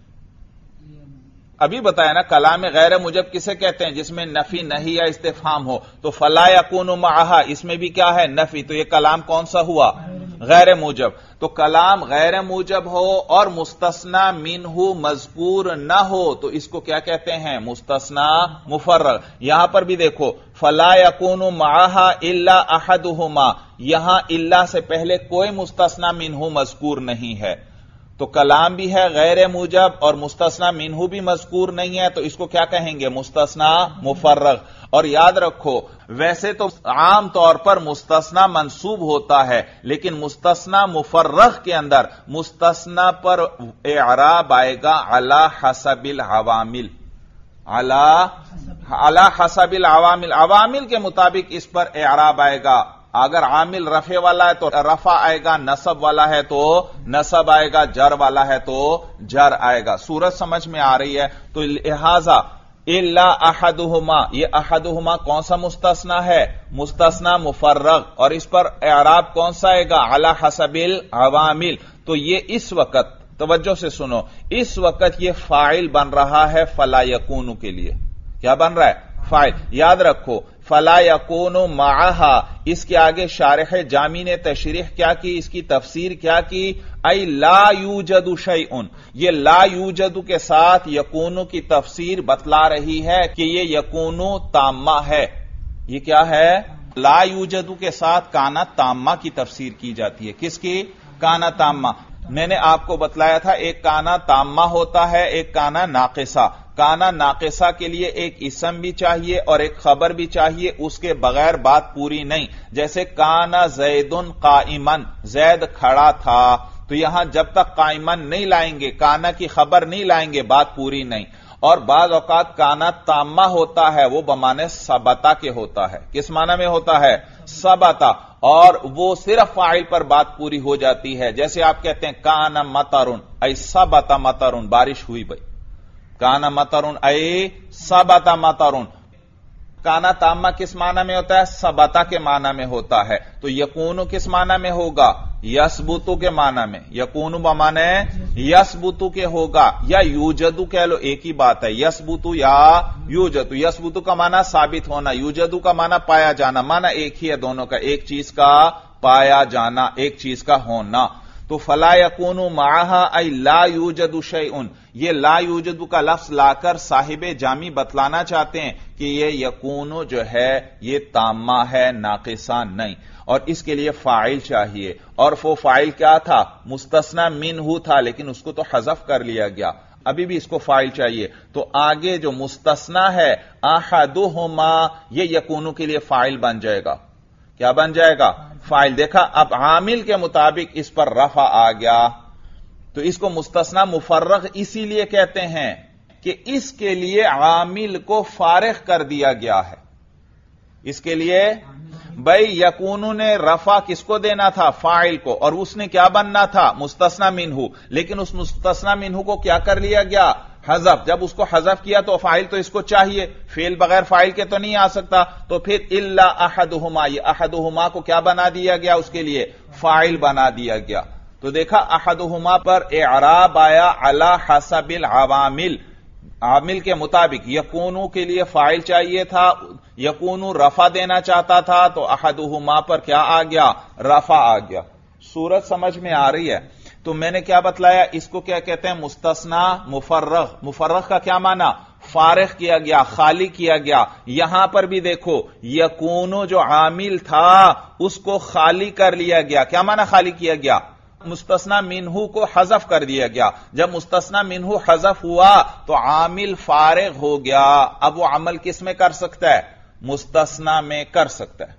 अभी बताया ना। कलाम गैर मुजब किसे कहते हैं, जिसमें नफी, नहीं या इस्तिफहाम हो। तो फला यकूनु माहा, इसमें भी क्या है, नफी, तो ये कलाम कौन सा हुआ, गैर मुजब। तो कलाम गैर मुजब हो और मुस्तस्ना मिन्हु मज़कूर न हो तो इसको क्या कहते हैं, मुस्तस्ना मुफर्रग। यहां पर भी देखो, फला यकूनु माहा इल्ला अहदुहुमा, यहां इल्ला से पहले कोई मुस्तस्ना मिन्हु मज़कूर नहीं है। तो कलाम भी है गैर मुजब और मुस्तस्ना मिन्हु भी मज़कूर नहीं है, तो इसको क्या कहेंगे, मुस्तस्ना मुफर्रग। और याद रखो, वैसे तो आम तौर पर मुस्तस्ना मंसूब होता है, लेकिन मुस्तस्ना मुफर्रग के अंदर मुस्तस्ना पर इराब आएगा अला हसबिल अवामिल, अला हसबिल अवामिल, अवामिल के मुताबिक इस पर इराब आएगा। अगर आमिल रफे वाला है तो रफा आएगा, नसब वाला है तो नसब आएगा, जर वाला है तो जर आएगा। सूरत समझ में आ रही है। तो लिहाजा इल्ला अहदुहुमा, ये अहदुहुमा कौन सा मुस्तस्ना है, मुस्तस्ना मुफर्रग, और इस पर इराब कौन सा आएगा, अला हसबिल अवामिल। तो ये इस वक्त तवज्जो से सुनो, इस वक्त ये फाइल बन रहा है फला यकूनु के लिए। क्या बन रहा है, फाइल। याद रखो, फला यकूनु माहा, इसके आगे शारिह जामी ने तशरीह क्या की, इसकी तफसीर क्या की, आई ला यूजदु शैउन, ये ला यूजदु के साथ यकूनु की तफसीर बतला रही है कि ये यकूनु ताम्मा है। ये क्या है, ला यूजदु के साथ काना ताम्मा की तफसीर की जाती है। किसकी, काना ताम्मा। मैंने आपको बतलाया था एक काना ताम्मा होता है, एक काना नाकिसा। काना नाकिसा के लिए एक इसम भी चाहिए और एक खबर भी चाहिए, उसके बगैर बात पूरी नहीं। जैसे काना ज़ैदुन काइमन, ज़ैद खड़ा था, तो यहां जब तक काइमन नहीं लाएंगे, काना की खबर नहीं लाएंगे, बात पूरी नहीं। और बाज़ औकात काना ताम्मा होता है, वो बमाने सबता के होता है। किस माना में होता है, सबता, और वो सिर्फ फाइल पर बात पूरी हो जाती है। जैसे आप कहते हैं काना मतरुन ऐ सबता मतरुन, बारिश हुई भाई, काना मतरुन ऐ सबता मतरुन, کانا تامہ کس معنی میں ہوتا ہے؟ ثبتا کے معنی میں ہوتا ہے. تو یکونو کس معنی میں ہوگا؟ یثبتو کے معنی میں. یکونو بمعنی ہے یثبتو کے ہوگا، یا یوجدو کہہ لو، ایک ہی بات ہے. یثبتو یا یوجدو. یثبتو کا معنی ثابت ہونا، یوجدو کا معنی پایا جانا. معنی ایک ہی ہے دونوں کا، ایک چیز کا پایا جانا، ایک چیز کا ہونا. تو فلا یکون معہا ای لا یوجد شیء، یہ لا یوجد کا لفظ لا کر صاحب جامی بتلانا چاہتے ہیں کہ یہ یکون جو ہے یہ تامہ ہے، ناقصہ نہیں. اور اس کے لیے فاعل چاہیے، اور وہ فاعل کیا تھا؟ مستثنی منہ تھا، لیکن اس کو تو حذف کر لیا گیا. ابھی بھی اس کو فاعل چاہیے. تو آگے جو مستثنی ہے احدہما، یہ یکونو کے لیے فاعل بن جائے گا. کیا بن جائے گا؟ فاعل. دیکھا اب عامل کے مطابق اس پر رفع آ گیا. تو اس کو مستثنی مفرغ اسی لیے کہتے ہیں کہ اس کے لیے عامل کو فارغ کر دیا گیا ہے. اس کے لیے بھائی یکونو نے رفع کس کو دینا تھا؟ فاعل کو، اور اس نے کیا بننا تھا؟ مستثنی منہ. لیکن اس مستثنی منہ کو کیا کر لیا گیا؟ حذف. جب اس کو حذف کیا تو فاعل تو اس کو چاہیے، فعل بغیر فاعل کے تو نہیں آ سکتا. تو پھر الا احدہما، یہ احدہما کو کیا بنا دیا گیا؟ اس کے لیے فاعل بنا دیا گیا. تو دیکھا احدہما پر اعراب آیا علی حسب العوامل، عامل کے مطابق. یکونو کے لیے فاعل چاہیے تھا، یکونو رفع دینا چاہتا تھا، تو احدہما پر کیا آ گیا؟ رفع آ گیا. صورت سمجھ میں آ رہی ہے؟ تو میں نے کیا بتلایا؟ اس کو کیا کہتے ہیں؟ مستثنی مفرغ. مفرغ کا کیا معنی؟ فارغ کیا گیا، خالی کیا گیا. یہاں پر بھی دیکھو یکونو جو عامل تھا اس کو خالی کر لیا گیا. کیا معنی خالی کیا گیا؟ مستثنی منہ کو حذف کر دیا گیا. جب مستثنی منہ حذف ہوا تو عامل فارغ ہو گیا. اب وہ عمل کس میں کر سکتا ہے؟ مستثنی میں کر سکتا ہے.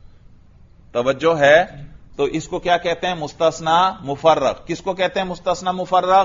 توجہ ہے؟ تو اس کو کیا کہتے ہیں؟ مستثنی مفرغ. کس کو کہتے ہیں مستثنی مفرغ؟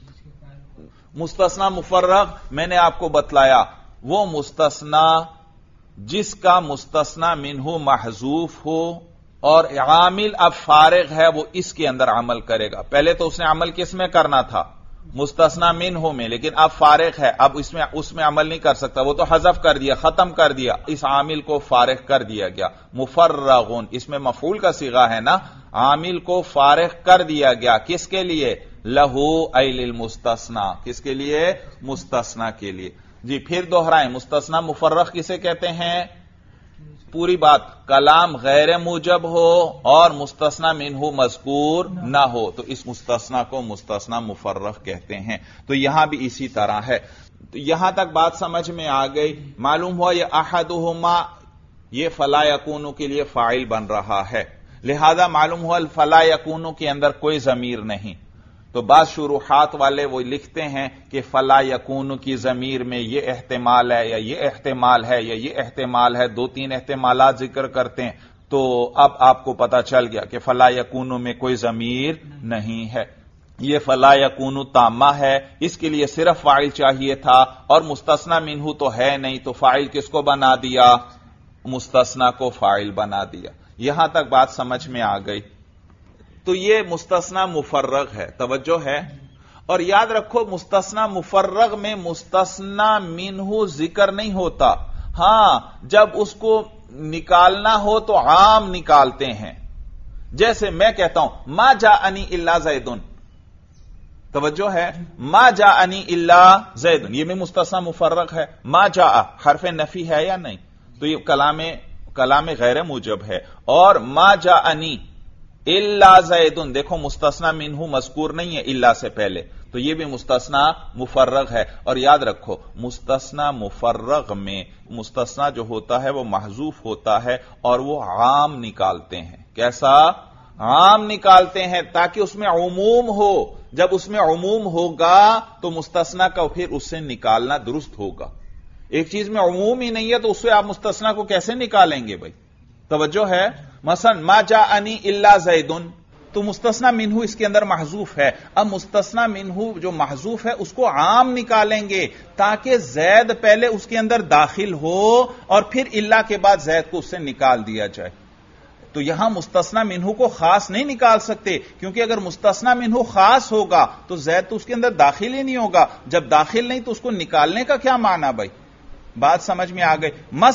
مستثنی مفرغ میں نے آپ کو بتلایا وہ مستثنی جس کا مستثنی منہ محذوف ہو اور عامل اب فارغ ہے، وہ اس کے اندر عمل کرے گا. پہلے تو اس نے عمل کس میں کرنا تھا؟ مستثنی منہ میں، لیکن اب فارغ ہے، اب اس میں عمل نہیں کر سکتا، وہ تو حذف کر دیا، ختم کر دیا. اس عامل کو فارغ کر دیا گیا. مفرغون اس میں مفعول کا صیغہ ہے نا. عامل کو فارغ کر دیا گیا. کس کے لیے؟ لہو ای للمستثنی. کس کے لیے؟ مستثنی کے لیے. جی پھر دوہرائیں، مستثنی مفرغ کسے کہتے ہیں؟ پوری بات، کلام غیر موجب ہو اور مستثنی منہ مذکور نہ ہو تو اس مستثنی کو مستثنی مفرغ کہتے ہیں. تو یہاں بھی اسی طرح ہے. تو یہاں تک بات سمجھ میں آ گئی. معلوم ہوا یہ احدہما یہ فلا یکونو کے لیے فاعل بن رہا ہے، لہذا معلوم ہوا فلا یکونو کے اندر کوئی ضمیر نہیں. تو بعض شروحات والے وہ لکھتے ہیں کہ فلا یکون کی ضمیر میں یہ احتمال ہے یا یہ احتمال ہے یا یہ احتمال ہے، دو تین احتمالات ذکر کرتے ہیں. تو اب آپ کو پتا چل گیا کہ فلا یکون میں کوئی ضمیر نہیں ہے. یہ فلا یکون تامہ ہے، اس کے لیے صرف فاعل چاہیے تھا اور مستثنی منہ تو ہے نہیں، تو فاعل کس کو بنا دیا؟ مستثنی کو فاعل بنا دیا. یہاں تک بات سمجھ میں آ گئی. تو یہ مستثنی مفرغ ہے. توجہ ہے؟ اور یاد رکھو مستثنی مفرغ میں مستثنی منہ ذکر نہیں ہوتا. ہاں جب اس کو نکالنا ہو تو عام نکالتے ہیں. جیسے میں کہتا ہوں ما جاءنی الا زید. توجہ ہے؟ ما جاءنی الا زید، یہ بھی مستثنی مفرغ ہے. ما جاء حرف نفی ہے یا نہیں؟ تو یہ کلام غیر موجب ہے. اور ما جاءنی الا زید، دیکھو مستثنی منہ مذکور نہیں ہے الا سے پہلے، تو یہ بھی مستثنی مفرغ ہے. اور یاد رکھو مستثنی مفرغ میں مستثنی جو ہوتا ہے وہ محذوف ہوتا ہے اور وہ عام نکالتے ہیں. کیسا؟ عام نکالتے ہیں تاکہ اس میں عموم ہو. جب اس میں عموم ہوگا تو مستثنی کا پھر اس سے نکالنا درست ہوگا. ایک چیز میں عموم ہی نہیں ہے تو اس سے آپ مستثنی کو کیسے نکالیں گے بھائی؟ توجہ ہے؟ مثلا ما جاءنی الا زید، تو مستثنی منہ اس کے اندر محذوف ہے. اب مستثنی منہ جو محذوف ہے اس کو عام نکالیں گے تاکہ زید پہلے اس کے اندر داخل ہو اور پھر الا کے بعد زید کو اس سے نکال دیا جائے. تو یہاں مستثنی منہ کو خاص نہیں نکال سکتے، کیونکہ اگر مستثنی منہ خاص ہوگا تو زید تو اس کے اندر داخل ہی نہیں ہوگا. جب داخل نہیں تو اس کو نکالنے کا کیا معنی بھائی؟ بات سمجھ میں آ گئی؟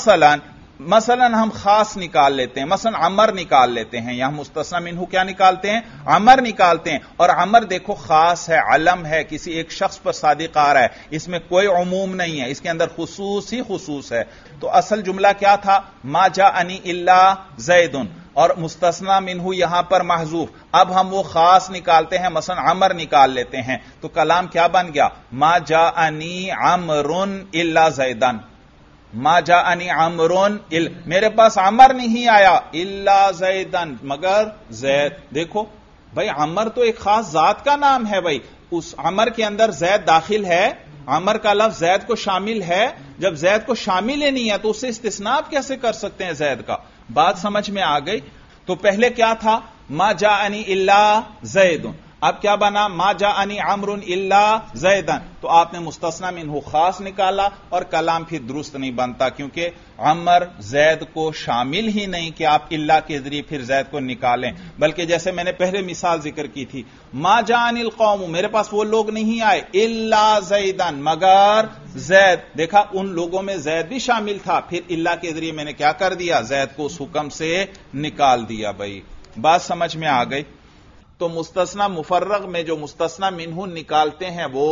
مثلاً ہم خاص نکال لیتے ہیں، مثلاً عمر نکال لیتے ہیں، یہاں مستثنی منہ کیا نکالتے ہیں؟ عمر نکالتے ہیں، اور عمر دیکھو خاص ہے، علم ہے، کسی ایک شخص پر صادق آ رہا ہے، اس میں کوئی عموم نہیں ہے، اس کے اندر خصوص ہی خصوص ہے۔ تو اصل جملہ کیا تھا؟ ما جاءنی الا زید، اور مستثنی منہ یہاں پر محذوف۔ اب ہم وہ خاص نکالتے ہیں، مثلا عمر نکال لیتے ہیں، تو کلام کیا بن گیا؟ ما جاءنی عمر الا زیدن، ما جاءنی عمر، میرے پاس عمر نہیں آیا، الا زیدن، مگر زید۔ دیکھو بھائی عمر تو ایک خاص ذات کا نام ہے، بھائی اس عمر کے اندر زید داخل ہے، عمر کا لفظ زید کو شامل ہے، جب زید کو شامل ہی نہیں ہے تو اس سے استثناء آپ کیسے کر سکتے ہیں زید کا؟ بات سمجھ میں آ گئی؟ تو پہلے کیا تھا؟ ما جاءنی الا زید، اب کیا بنا؟ ما جاءنی عمر الا زیدن، تو آپ نے مستثنی منہ خاص نکالا اور کلام پھر درست نہیں بنتا، کیونکہ عمر زید کو شامل ہی نہیں کہ آپ الا کے ذریعے پھر زید کو نکالیں، بلکہ جیسے میں نے پہلے مثال ذکر کی تھی، ما جاءنی القوم، میرے پاس وہ لوگ نہیں آئے، الا زیدن، مگر زید، دیکھا ان لوگوں میں زید بھی شامل تھا، پھر الا کے ذریعے میں نے کیا کر دیا؟ زید کو اس حکم سے نکال دیا۔ بھائی بات سمجھ میں آ گئی؟ تو مستثنی مفرغ میں جو مستثنی منہ نکالتے ہیں وہ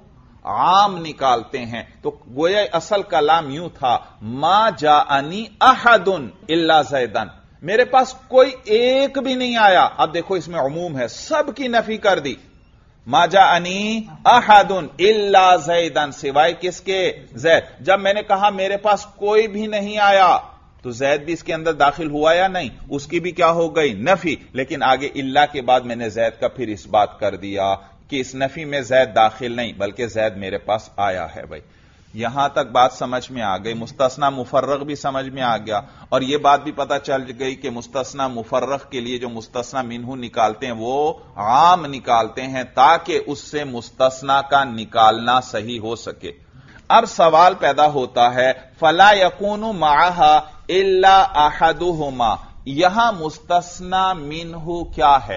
عام نکالتے ہیں، تو گویا اصل کلام یوں تھا، ما جاءنی احد الا زیدن، میرے پاس کوئی ایک بھی نہیں آیا۔ اب دیکھو اس میں عموم ہے، سب کی نفی کر دی، ما جاءنی احد الا زیدن، سوائے کس کے؟ زید۔ جب میں نے کہا میرے پاس کوئی بھی نہیں آیا تو زید بھی اس کے اندر داخل ہوا یا نہیں؟ اس کی بھی کیا ہو گئی؟ نفی، لیکن آگے الا کے بعد میں نے زید کا پھر اس بات کر دیا کہ اس نفی میں زید داخل نہیں بلکہ زید میرے پاس آیا ہے۔ بھائی یہاں تک بات سمجھ میں آ گئی، مستثنی مفرغ بھی سمجھ میں آ گیا، اور یہ بات بھی پتہ چل گئی کہ مستثنی مفرغ کے لیے جو مستثنی منہ نکالتے ہیں وہ عام نکالتے ہیں تاکہ اس سے مستثنی کا نکالنا صحیح ہو سکے۔ اب سوال پیدا ہوتا ہے، فلا یکون معہا الا احدہما، یہاں مستثنی منہ کیا ہے؟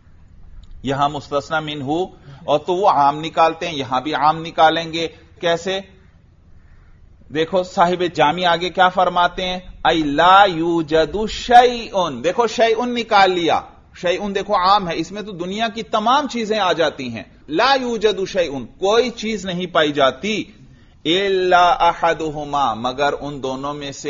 یہاں مستثنی منہ، اور تو وہ عام نکالتے ہیں، یہاں بھی عام نکالیں گے، کیسے؟ دیکھو صاحب جامی آگے کیا فرماتے ہیں؟ ای لا یوجد شیئن، دیکھو شیئن نکال لیا، شیئن دیکھو عام ہے، اس میں تو دنیا کی تمام چیزیں آ جاتی ہیں، لا یوجد شیئن، کوئی چیز نہیں پائی جاتی، الا احدہما، مگر ان دونوں میں سے،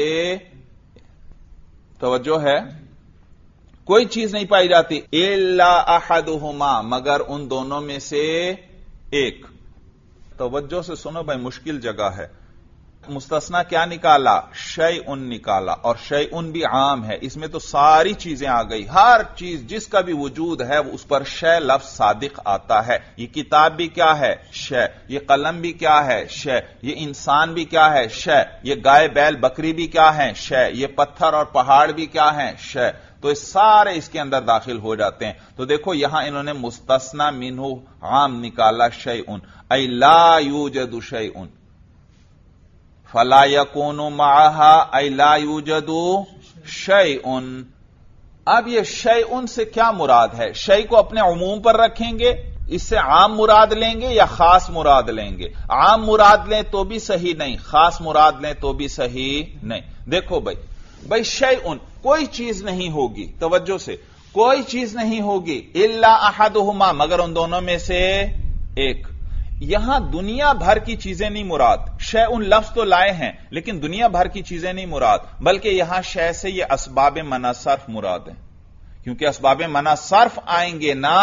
توجہ ہے، کوئی چیز نہیں پائی جاتی، الا احدہما، مگر ان دونوں میں سے ایک۔ توجہ سے سنو بھائی، مشکل جگہ ہے۔ مستثنی کیا نکالا؟ شیئن نکالا، اور شیئن بھی عام ہے، اس میں تو ساری چیزیں آ گئی، ہر چیز جس کا بھی وجود ہے اس پر شے لفظ صادق آتا ہے۔ یہ کتاب بھی کیا ہے؟ شے۔ یہ قلم بھی کیا ہے؟ شے۔ یہ انسان بھی کیا ہے؟ شے۔ یہ گائے بیل بکری بھی کیا ہے؟ شے۔ یہ پتھر اور پہاڑ بھی کیا ہیں؟ شے۔ تو یہ سارے اس کے اندر داخل ہو جاتے ہیں۔ تو دیکھو یہاں انہوں نے مستثنی منہ عام نکالا، شیئن، ای لا یوجد شیئن، فلا یکون معہا ای لا یوجد شیئن۔ اب یہ شیئن سے کیا مراد ہے؟ شیء کو اپنے عموم پر رکھیں گے، اس سے عام مراد لیں گے یا خاص مراد لیں گے؟ عام مراد لیں تو بھی صحیح نہیں، خاص مراد لیں تو بھی صحیح نہیں۔ دیکھو بھائی شیئن، کوئی چیز نہیں ہوگی، توجہ سے، کوئی چیز نہیں ہوگی، الا احدہما، مگر ان دونوں میں سے ایک۔ یہاں دنیا بھر کی چیزیں نہیں مراد، شیئن لفظ تو لائے ہیں لیکن دنیا بھر کی چیزیں نہیں مراد، بلکہ یہاں شے سے یہ اسباب منع صرف مراد ہیں، کیونکہ اسباب منع صرف آئیں گے نا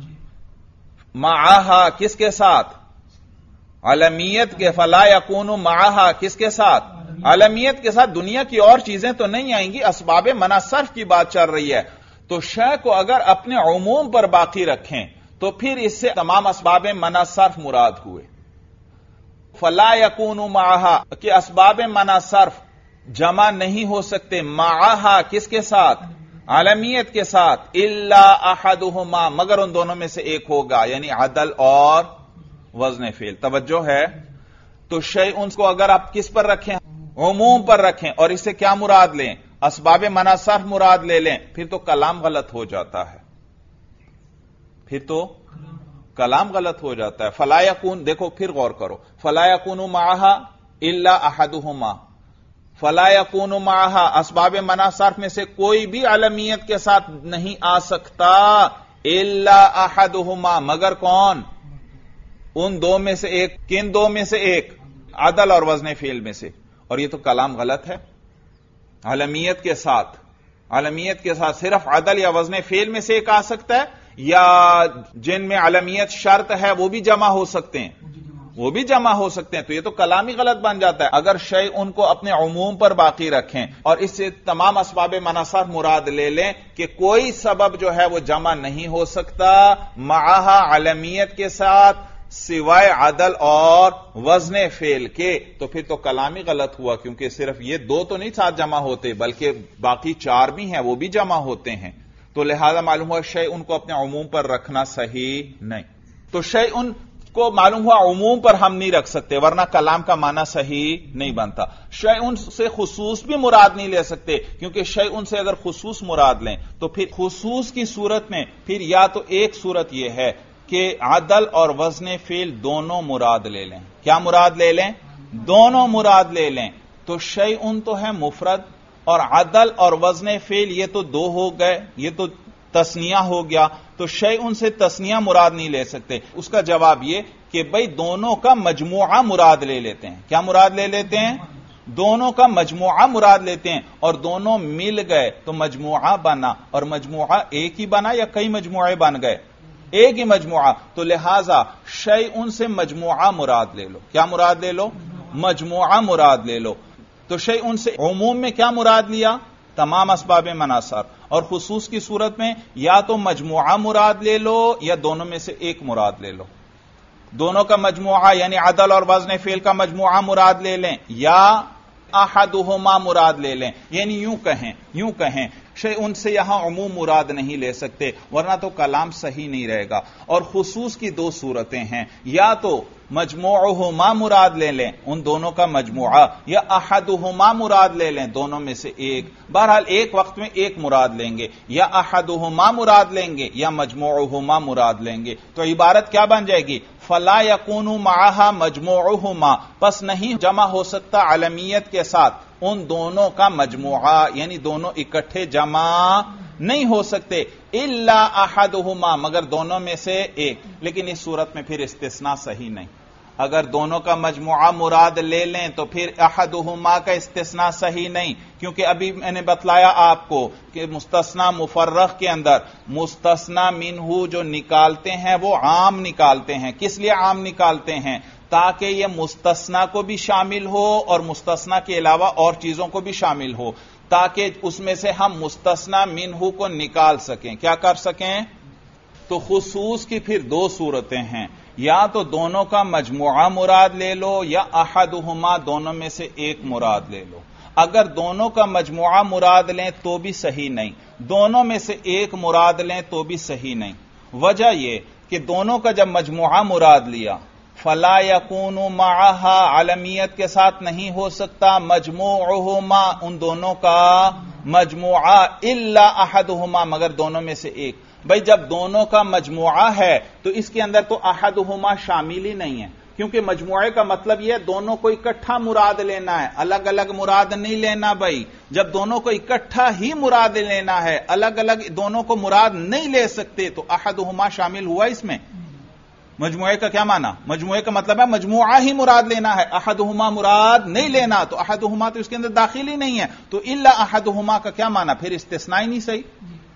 معہا، کس کے ساتھ؟ علمیت کے، فلا یکون معہا کس کے ساتھ؟ علمیت کے ساتھ۔ دنیا کی اور چیزیں تو نہیں آئیں گی، اسباب منع صرف کی بات چل رہی ہے، تو شے کو اگر اپنے عموم پر باقی رکھیں تو پھر اس سے تمام اسباب منع صرف مراد ہوئے۔ فلا یکون معہا کہ اسباب منع صرف جمع نہیں ہو سکتے، معہا کس کے ساتھ؟ عالمیت کے ساتھ، الا احدہما، مگر ان دونوں میں سے ایک ہوگا، یعنی عدل اور وزن فعل۔ توجہ ہے؟ تو شیئن کو اگر آپ کس پر رکھیں؟ عموم پر رکھیں، اور اس سے کیا مراد لیں؟ اسباب منع صرف مراد لے لیں، پھر تو کلام غلط ہو جاتا ہے، پھر تو کلام غلط ہو جاتا ہے۔ فلا یکون، دیکھو پھر غور کرو، فلا یکون معہا इल्ला अहदुहुमा फला यकूनु माहा, असबाब मना सर्फ में से कोई भी अलमियत के साथ नहीं आ सकता, इल्ला अहदुहुमा, मगर कौन? उन दो में से एक। किन दो में से एक? अदल और वजन फेल में से। और ये तो कलाम गलत है। अलमियत के साथ सिर्फ अदल या वजन फेल में से एक आ सकता है, या जिनमें अलमियत शर्त है वो भी जमा हो सकते हैं, तो ये तो कलाम ही गलत बन जाता है। अगर शय उनको अपने उमूम पर बाकी रखें और इससे तमाम असबाब मनासर मुराद ले लें कि कोई सबब जो है वो जमा नहीं हो सकता माहा अलमियत के साथ सिवाय अदल और वजन फेल के, तो फिर तो कलाम ही गलत हुआ, क्योंकि सिर्फ ये दो तो नहीं साथ जमा होते बल्कि बाकी चार भी हैं, वो भी जमा होते हैं। तो लिहाजा मालूम हुआ शय उनको अपने उमूम पर रखना सही नहीं। तो शय उनको मालूम हुआ उमूम पर हम नहीं रख सकते, वरना कलाम का माना सही नहीं बनता। शय उनसे खुसूस भी मुराद नहीं ले सकते, क्योंकि शय उनसे अगर खुसूस मुराद लें तो फिर खुसूस की सूरत में फिर या तो एक सूरत यह है कि अदल और वजन फेल दोनों मुराद ले लें। क्या मुराद ले लें? दोनों मुराद ले लें। तो शय उन तो है मुफरद, और अदल और वजन फेल ये तो दो हो गए, ये तो तस्निया हो गया, तो शय उनसे तस्निया मुराद नहीं ले सकते। उसका जवाब ये कि भाई दोनों का मजमुआ मुराद ले लेते हैं। क्या मुराद ले लेते हैं? दोनों का मजमुआ मुराद लेते हैं, और दोनों मिल गए तो मजमुआ बना, और मजमुआ एक ही बना या कई मजमुए बन गए? एक ही मजमुआ। तो लिहाजा शय उनसे मजमुआ मुराद ले लो। क्या मुराद ले लो? मजमुआ मुराद ले लो। तो शय उनसे उमूम में क्या मुराद लिया? तमाम असबाब मनासर। और खुसूस की सूरत में या तो मजमुआ मुराद ले लो या दोनों में से एक मुराद ले लो। दोनों का मजमुआ यानी अदल और वजन फेल का मजमुआ मुराद ले लें, या अहदुहुमा मुराद ले लें। यानी यूं कहें शय उनसे यहां उमूम मुराद नहीं ले सकते, वरना तो कलाम सही नहीं रहेगा। और खुसूस की दो सूरतें हैं, या तो मजमुअहुमा मुराद ले लें, उन दोनों का मजमुआ, या अहदुहुमा मुराद ले लें, दोनों में से एक। बहरहाल एक वक्त में एक मुराद लेंगे, या अहदुहुमा मुराद लेंगे या मजमुअहुमा मुराद लेंगे। तो इबारत क्या बन जाएगी? फला यकूनु माहा मजमुअहुमा, बस नहीं जमा हो सकता अलमियत के साथ उन दोनों का मजमुआ, यानी दोनों इकट्ठे जमा नहीं हो सकते, इल्ला अहदुहुमा, मगर दोनों में से एक। लेकिन इस सूरत में फिर इस्तिस्ना सही नहीं। अगर दोनों का मजमुआ मुराद ले लें तो फिर अहदुहुमा का इस्तिस्ना सही नहीं, क्योंकि अभी मैंने बतलाया आपको कि मुस्तस्ना मुफर्रख के अंदर मुस्तस्ना मिन्हु जो निकालते हैं वो आम निकालते हैं। किस लिए आम निकालते हैं? ताकि यह मुस्तस्ना को भी शामिल हो और मुस्तस्ना के अलावा और चीजों को भी शामिल हो, ताकि उसमें से हम मुस्तस्ना मिन्हु को निकाल सकें। क्या कर सकें? तो खुसूस की फिर दो सूरतें हैं, या तो दोनों का मजमुआ मुराद ले लो या अहदुहुमा, दोनों में से एक मुराद ले लो। अगर दोनों का मजमुआ मुराद लें तो भी सही नहीं, दोनों में से एक मुराद लें तो भी सही नहीं। वजह यह कि दोनों का जब मजमुआ मुराद लिया, फला यकूनु माहा, अलमियत के साथ नहीं हो सकता मजमुअहुमा, उन दोनों का मजमुआ, इल्ला अहदुहुमा, मगर दोनों में से एक। भाई जब दोनों का मजमुआ है तो इसके अंदर तो अहदुहुमा शामिल ही नहीं है, क्योंकि मजमुए का मतलब यह है दोनों को इकट्ठा मुराद लेना है, अलग अलग मुराद नहीं लेना। भाई जब दोनों को इकट्ठा ही मुराद लेना है, अलग अलग दोनों को मुराद नहीं ले सकते, तो अहदुहुमा शामिल हुआ इसमें। मजमुए का क्या माना? मजमुए का मतलब है मजमुआ ही मुराद लेना है, अहदुहुमा मुराद नहीं लेना, तो अहदुहुमा तो इसके अंदर दाखिल ही नहीं है। तो इल्ला अहदुहुमा का क्या माना? फिर इस्तिस्ना ही नहीं सही।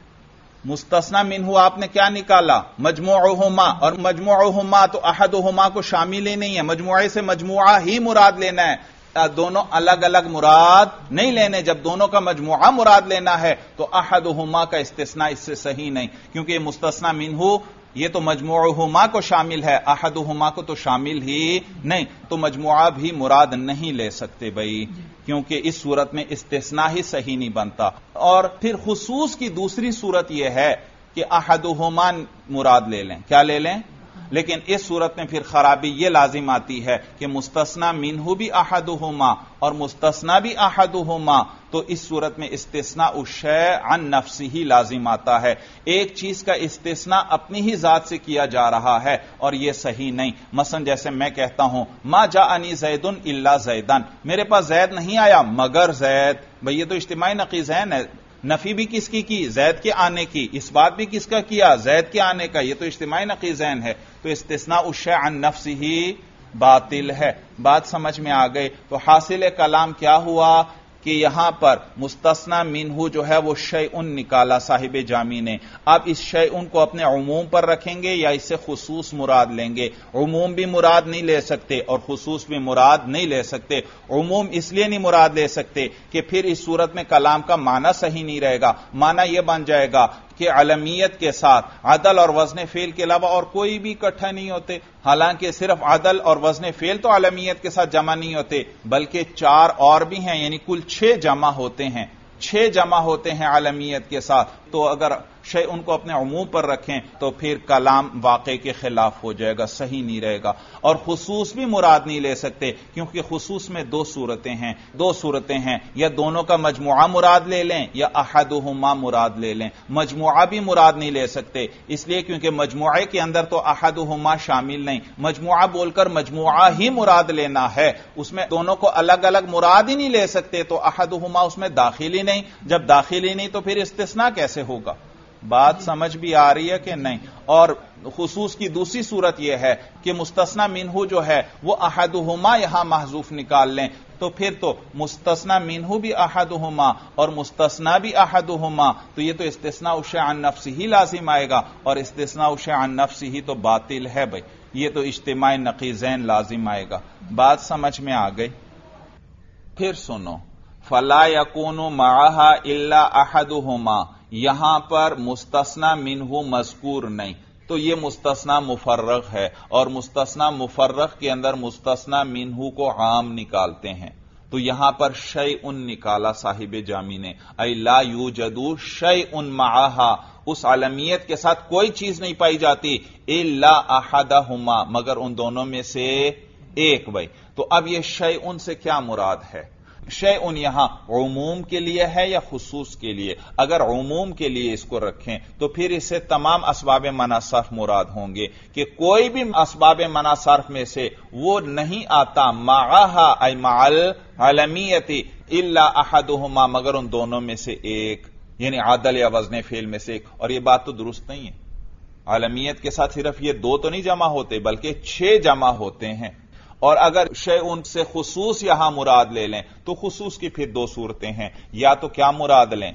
मुस्तस्ना मिन्हु आपने क्या निकाला? मजमुअहुमा, और मजमुअहुमा तो अहदुहुमा को शामिल ही नहीं है। मजमुए से मजमुआ ही मुराद लेना है, दोनों अलग अलग मुराद नहीं लेने। जब दोनों का मजमुआ मुराद लेना है तो अहदुहुमा का इस्तिस्ना इससे सही नहीं, क्योंकि ये मुस्तस्ना मिन्हु ये तो मजमुअहुमा को शामिल है, अहदुहुमा को तो शामिल ही नहीं, तो मजमुआ भी मुराद नहीं ले सकते भाई, क्योंकि इस सूरत में इस्तिस्ना ही सही नहीं बनता। और फिर खुसूस की दूसरी सूरत यह है कि अहदुहुमा मुराद ले लें। क्या ले लें? لیکن اس صورت میں پھر خرابی یہ لازم آتی ہے کہ مستثنا منہ بھی احدہما اور مستثنا بھی احدہما، تو اس صورت میں استثناء الشیء عن نفسہ لازم آتا ہے. ایک چیز کا استثناء اپنی ہی ذات سے کیا جا رہا ہے اور یہ صحیح نہیں. مثلا جیسے میں کہتا ہوں ما جاءنی زید الا زیدن، میرے پاس زید نہیں آیا مگر زید. بھئی یہ تو اجتماعی نقیضین ہے. نفی بھی کس کی زید کے آنے کی، اس بات بھی کس کا کیا زید کے آنے کا، یہ تو اجتماعی نقیضین ہے. تو استثناء الشیء عن نفسہ باطل ہے. بات سمجھ میں آ گئی. تو حاصل کلام کیا ہوا کہ یہاں پر مستثنی منہ جو ہے وہ شیئن نکالا صاحب جامی نے. اب اس شیئن کو اپنے عموم پر رکھیں گے یا اس سے خصوص مراد لیں گے؟ عموم بھی مراد نہیں لے سکتے اور خصوص بھی مراد نہیں لے سکتے. عموم اس لیے نہیں مراد لے سکتے کہ پھر اس صورت میں کلام کا معنی صحیح نہیں رہے گا. معنی یہ بن جائے گا کہ علمیت کے ساتھ عدل اور وزن فعل کے علاوہ اور کوئی بھی اکٹھا نہیں ہوتے. حالانکہ صرف عدل اور وزن فعل تو علمیت کے ساتھ جمع نہیں ہوتے، بلکہ 4 اور بھی ہیں، یعنی کل 6 جمع ہوتے ہیں. 6 جمع ہوتے ہیں علمیت کے ساتھ. تو اگر شیء ان کو اپنے عموم پر رکھیں تو پھر کلام واقع کے خلاف ہو جائے گا، صحیح نہیں رہے گا. اور خصوص بھی مراد نہیں لے سکتے کیونکہ خصوص میں 2 صورتیں ہیں، یا دونوں کا مجموعہ مراد لے لیں یا احدہما مراد لے لیں. مجموعہ بھی مراد نہیں لے سکتے اس لیے کیونکہ مجموعے کے اندر تو احدہما شامل نہیں. مجموعہ بول کر مجموعہ ہی مراد لینا ہے، اس میں دونوں کو الگ الگ مراد ہی نہیں لے سکتے. تو احدہما اس میں داخل ہی نہیں. جب داخل ہی نہیں تو پھر استثناء کیسے ہوگا؟ بات سمجھ بھی آ رہی ہے کہ نہیں؟ اور خصوص کی دوسری صورت یہ ہے کہ مستثنی منہ جو ہے وہ احدہما یہاں محذوف نکال لیں تو پھر تو مستثنی منہ بھی احدہما اور مستثنی بھی احدہما، تو یہ تو استثناء الشیء عن نفسہ ہی لازم آئے گا، اور استثناء الشیء عن نفسہ ہی تو باطل ہے. بھائی یہ تو اجتماع نقیضین لازم آئے گا. بات سمجھ میں آ گئی؟ پھر سنو، فلا یکون معہا الا احدہما، یہاں پر مستثنی منہ مذکور نہیں، تو یہ مستثنی مفرغ ہے، اور مستثنی مفرغ کے اندر مستثنی منہ کو عام نکالتے ہیں. تو یہاں پر شیئن نکالا صاحب جامی نے، ای لا یوجد شیئن معہا، اس علمیت کے ساتھ کوئی چیز نہیں پائی جاتی الا احدہما، مگر ان دونوں میں سے ایک. بھائی تو اب یہ شیئن سے کیا مراد ہے؟ شیئن یہاں عموم کے لیے ہے یا خصوص کے لیے؟ اگر عموم کے لیے اس کو رکھیں تو پھر اس سے تمام اسباب منع صرف مراد ہوں گے کہ کوئی بھی اسباب منع صرف میں سے وہ نہیں آتا معہا ای مع العلمیت الا احدہما، مگر ان دونوں میں سے ایک، یعنی عدل یا وزن فعل میں سے ایک. اور یہ بات تو درست نہیں ہے. علمیت کے ساتھ صرف یہ 2 تو نہیں جمع ہوتے بلکہ 6 جمع ہوتے ہیں. اور اگر شیئن سے خصوص یہاں مراد لے لیں تو خصوص کی پھر 2 صورتیں ہیں، یا تو کیا مراد لیں؟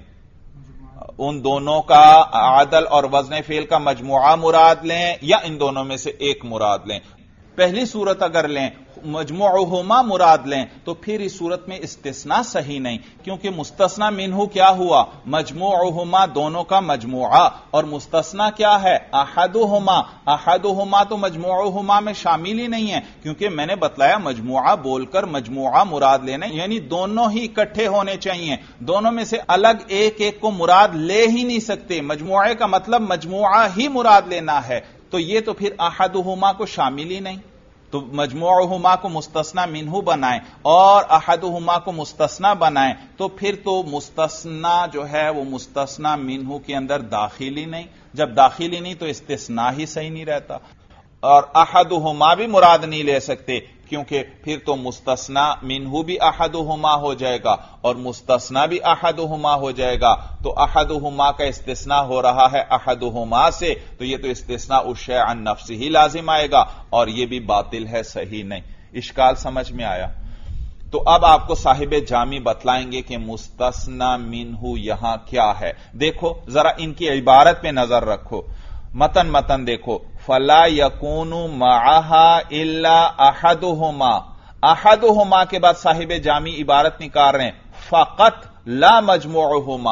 ان دونوں کا عدل اور وزن فعل کا مجموعہ مراد لیں یا ان دونوں میں سے ایک مراد لیں. پہلی صورت اگر لیں مجموعہما مراد لیں تو پھر اس صورت میں استثناء صحیح نہیں، کیونکہ مستثنی منہ کیا ہوا؟ مجموعہما، دونوں کا مجموعہ، اور مستثنیٰ کیا ہے؟ احدہما. احدہما تو مجموعہما میں شامل ہی نہیں ہے، کیونکہ میں نے بتلایا مجموعہ بول کر مجموعہ مراد لینا، یعنی دونوں ہی اکٹھے ہونے چاہیے. دونوں میں سے الگ ایک ایک کو مراد لے ہی نہیں سکتے. مجموعے کا مطلب مجموعہ ہی مراد لینا ہے، تو یہ تو پھر احدہما کو شامل ہی نہیں. تو مجموعہما کو مستثنی منہ بنائیں اور احدہما کو مستثنی بنائیں تو پھر تو مستثنی جو ہے وہ مستثنی منہ کے اندر داخل ہی نہیں. جب داخل ہی نہیں تو استثناء ہی صحیح نہیں رہتا. اور احدہما بھی مراد نہیں لے سکتے کیونکہ پھر تو مستثنی منہ بھی احدہما ہو جائے گا اور مستثنی بھی احدہما ہو جائے گا. تو احدہما کا استثناء ہو رہا ہے احدہما سے، تو یہ تو استثناء الشیء عن نفسہ ہی لازم آئے گا، اور یہ بھی باطل ہے، صحیح نہیں. اشکال سمجھ میں آیا؟ تو اب آپ کو صاحب جامی بتلائیں گے کہ مستثنی منہ یہاں کیا ہے. دیکھو ذرا ان کی عبارت پہ نظر رکھو، متن دیکھو. فلا یکون معہا الا احدہما، احدہما کے بعد صاحب جامی عبارت نکال رہے ہیں فقط لا مجموعہما.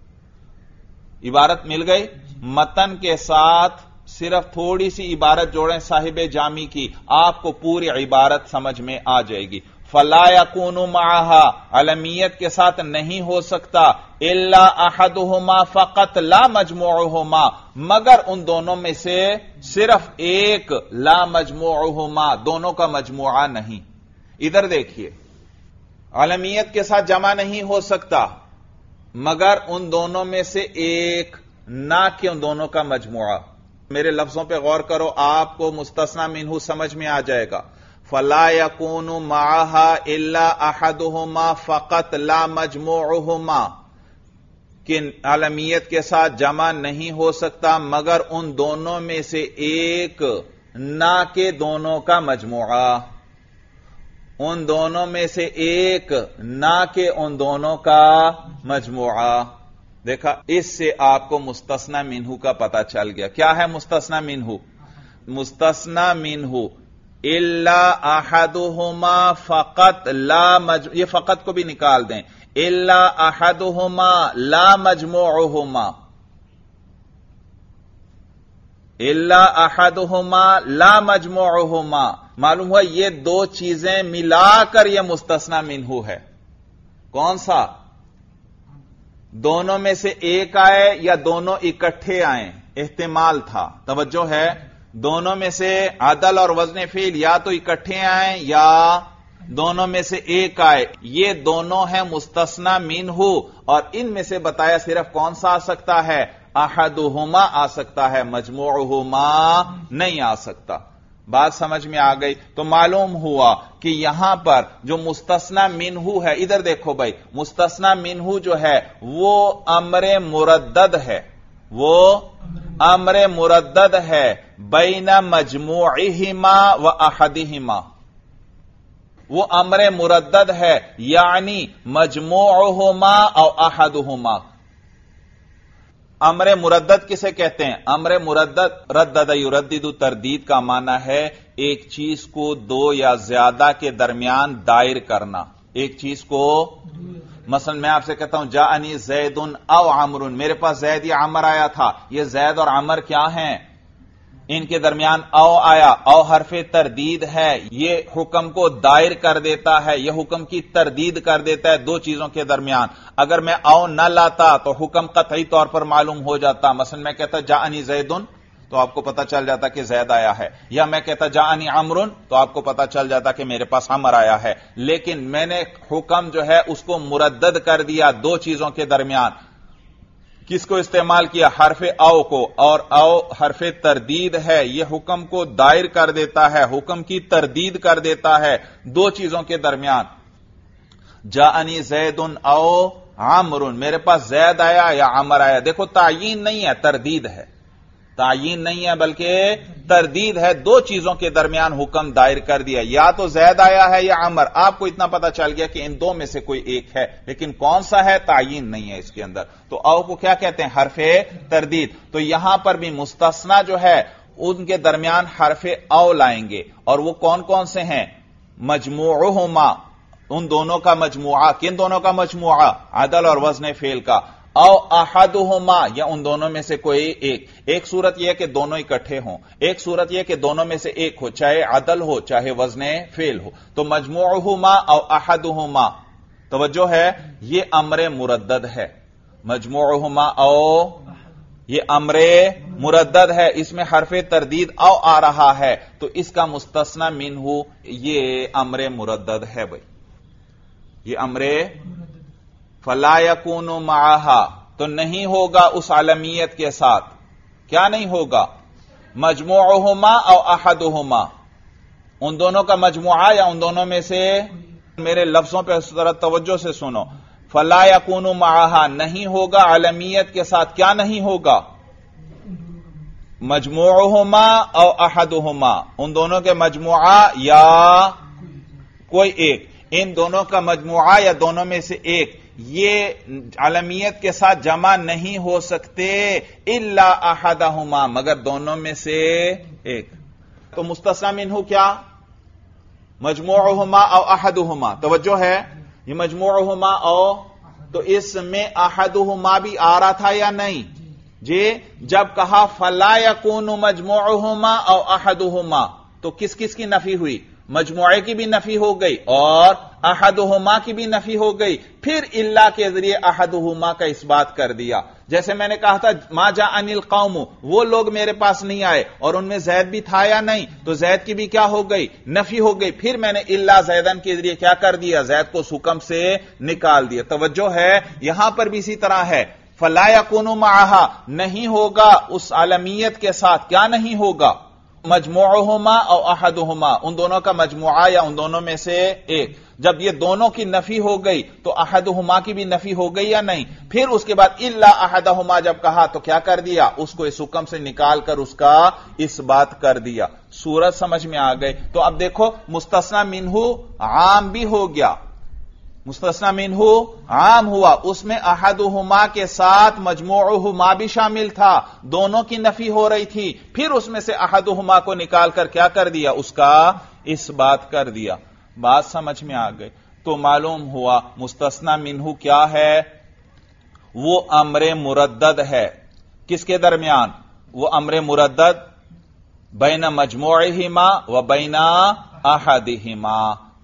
عبارت مل گئی. متن کے ساتھ صرف تھوڑی سی عبارت جوڑیں صاحب جامی کی، آپ کو پوری عبارت سمجھ میں آ جائے گی. فلا یکون معہا علمیت کے ساتھ نہیں ہو سکتا الا احدہما فقط لا مجموعہما مگر ان دونوں میں سے صرف ایک لا مجموعہما دونوں کا مجموعہ نہیں. ادھر دیکھیے علمیت کے ساتھ جمع نہیں ہو سکتا مگر ان دونوں میں سے ایک نہ کہ ان دونوں کا مجموعہ. میرے لفظوں پہ غور کرو آپ کو مستثنی منہ سمجھ میں آ جائے گا. فلا یکون معہا الا احدہما فقط لا مجموعہما کہ علمیت کے ساتھ جمع نہیں ہو سکتا مگر ان دونوں میں سے ایک نہ کہ دونوں کا مجموعہ. ان دونوں میں سے ایک نہ کہ ان دونوں کا مجموعہ. دیکھا اس سے آپ کو مستثنی منہ کا پتہ چل گیا. کیا ہے مستثنی منہ؟ مستثنی منہ الا احدہما فقط لا یہ فقط کو بھی نکال دیں. الا احدہما لا مجموعہما الا احدہما لا مجموعہما معلوم ہوا یہ دو چیزیں ملا کر یہ مستثنی منہ ہے. کون سا؟ دونوں میں سے ایک آئے یا دونوں اکٹھے آئیں احتمال تھا. توجہ ہے دونوں میں سے عدل اور وزن فعل یا تو اکٹھے آئیں یا دونوں میں سے ایک آئے. یہ دونوں ہیں مستثنی منہ اور ان میں سے بتایا صرف کون سا آ سکتا ہے؟ احدہما آ سکتا ہے مجموعہما نہیں آ سکتا. بات سمجھ میں آ گئی؟ تو معلوم ہوا کہ یہاں پر جو مستثنی منہ ہے ادھر دیکھو بھائی مستثنی منہ جو ہے وہ امر مردد ہے. وہ امر مردد ہے بین مجموعہما و احدہما. وہ امر مردد ہے یعنی مجموعہما او احدہما. امر مردد کسے کہتے ہیں؟ امر مردد ردد یردد تردید کا معنی ہے ایک چیز کو دو یا زیادہ کے درمیان دائر کرنا. ایک چیز کو مثلا میں آپ سے کہتا ہوں جاءنی زید او عمر میرے پاس زید یا عمر آیا تھا. یہ زید اور عمر کیا ہیں؟ ان کے درمیان او آیا. او حرف تردید ہے یہ حکم کو دائر کر دیتا ہے یہ حکم کی تردید کر دیتا ہے دو چیزوں کے درمیان. اگر میں او نہ لاتا تو حکم قطعی طور پر معلوم ہو جاتا. مثلا میں کہتا جاءنی زیدن تو آپ کو پتا چل جاتا کہ زید آیا ہے یا میں کہتا جاءنی عمرن تو آپ کو پتا چل جاتا کہ میرے پاس عمر آیا ہے. لیکن میں نے حکم جو ہے اس کو مردد کر دیا دو چیزوں کے درمیان. کس کو استعمال کیا؟ حرف او کو. اور او حرف تردید ہے یہ حکم کو دائر کر دیتا ہے حکم کی تردید کر دیتا ہے دو چیزوں کے درمیان. جاءنی زید او عمر میرے پاس زید آیا یا عمر آیا. دیکھو تعیین نہیں ہے تردید ہے. تعیین نہیں ہے بلکہ تردید ہے. دو چیزوں کے درمیان حکم دائر کر دیا یا تو زید آیا ہے یا عمر. آپ کو اتنا پتا چل گیا کہ ان دو میں سے کوئی ایک ہے لیکن کون سا ہے تعیین نہیں ہے اس کے اندر. تو او کو کیا کہتے ہیں؟ حرف تردید. تو یہاں پر بھی مستثنی جو ہے ان کے درمیان حرف او لائیں گے اور وہ کون کون سے ہیں؟ مجموعہما ان دونوں کا مجموعہ. کن دونوں کا مجموعہ؟ عدل اور وزن فعل کا. او احدہما یا ان دونوں میں سے کوئی ایک. ایک صورت یہ کہ دونوں اکٹھے ہوں ایک صورت یہ کہ دونوں میں سے ایک ہو چاہے عدل ہو چاہے وزن فعل ہو. تو مجموعہما او احدہما توجہ ہے یہ امر مردد ہے. مجموعہما او یہ امر مردد ہے اس میں حرف تردید او آ رہا ہے تو اس کا مستثنی منہ یہ امر مردد ہے. بھائی یہ امر فلا یکون معہا تو نہیں ہوگا اس علمیت کے ساتھ. کیا نہیں ہوگا؟ مجموعہما او احدہما ان دونوں کا مجموعہ یا ان دونوں میں سے. میرے لفظوں پہ اس طرح توجہ سے سنو. فلا یکون معہا نہیں ہوگا علمیت کے ساتھ. کیا نہیں ہوگا؟ مجموعہما او احدہما ان دونوں کے مجموعہ یا کوئی ایک. ان دونوں کا مجموعہ یا دونوں میں سے ایک یہ علمیت کے ساتھ جمع نہیں ہو سکتے الا احدہما مگر دونوں میں سے ایک. تو مستثنی منہ کیا؟ مجموعہما او احدہما. توجہ ہے یہ مجموعہما او تو اس میں احدہما بھی آ رہا تھا یا نہیں؟ جی جب کہا فلا یکون مجموعہما او احدہما تو کس کس کی نفی ہوئی؟ مجموعے کی بھی نفی ہو گئی اور احدہما کی بھی نفی ہو گئی، پھر الا کے ذریعے احدہما کا اس بات کر دیا. جیسے میں نے کہا تھا ما جاءنی القوم، وہ لوگ میرے پاس نہیں آئے اور ان میں زید بھی تھا یا نہیں، تو زید کی بھی کیا ہو گئی؟ نفی ہو گئی. پھر میں نے الا زیدن کے ذریعے کیا کر دیا؟ زید کو اس حکم سے نکال دیا. توجہ ہے، یہاں پر بھی اسی طرح ہے. فلا یکون معہا، نہیں ہوگا اس عالمیت کے ساتھ. کیا نہیں ہوگا؟ مجموعہما او احدہما، ان دونوں کا مجموعہ یا ان دونوں میں سے ایک. جب یہ دونوں کی نفی ہو گئی تو احدہما کی بھی نفی ہو گئی یا نہیں؟ پھر اس کے بعد الا احدہما جب کہا تو کیا کر دیا؟ اس کو اس حکم سے نکال کر اس کا اس بات کر دیا. صورت سمجھ میں آ گئی. تو اب دیکھو مستثنی منہ عام بھی ہو گیا، مستثنی منہ عام ہوا، اس میں احدہما کے ساتھ مجموعہما بھی شامل تھا، دونوں کی نفی ہو رہی تھی. پھر اس میں سے احدہما کو نکال کر کیا کر دیا؟ اس کا اس بات کر دیا. بات سمجھ میں آ گئی. تو معلوم ہوا مستثنی منہ کیا ہے؟ وہ امر مردد ہے. کس کے درمیان؟ وہ امر مردد بین مجموعہما و بین احدہما.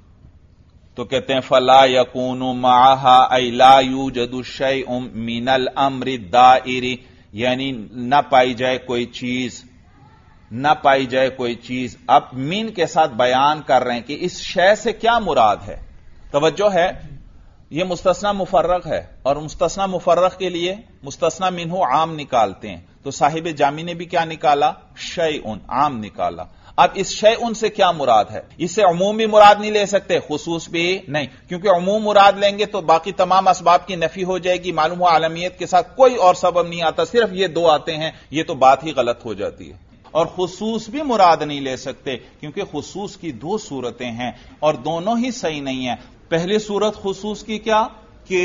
تو کہتے ہیں فلا یکون معہا ای لا یوجد شیء من الامر الدائر، یعنی نہ پائی جائے کوئی چیز، نہ پائی جائے کوئی چیز. اب مین کے ساتھ بیان کر رہے ہیں کہ اس شے سے کیا مراد ہے. توجہ ہے، یہ مستثنی مفرغ ہے اور مستثنی مفرغ کے لیے مستثنی منہ عام نکالتے ہیں. تو صاحب جامی نے بھی کیا نکالا؟ شیء، عام نکالا. اب اس شیء سے کیا مراد ہے؟ اس سے عموم بھی مراد نہیں لے سکتے، خصوص بھی نہیں، کیونکہ عموم مراد لیں گے تو باقی تمام اسباب کی نفی ہو جائے گی. معلوم ہو عالمیت کے ساتھ کوئی اور سبب نہیں آتا، صرف یہ دو آتے ہیں، یہ تو بات ہی غلط ہو جاتی ہے. اور خصوص بھی مراد نہیں لے سکتے کیونکہ خصوص کی دو صورتیں ہیں اور دونوں ہی صحیح نہیں ہیں. پہلی صورت خصوص کی کیا کہ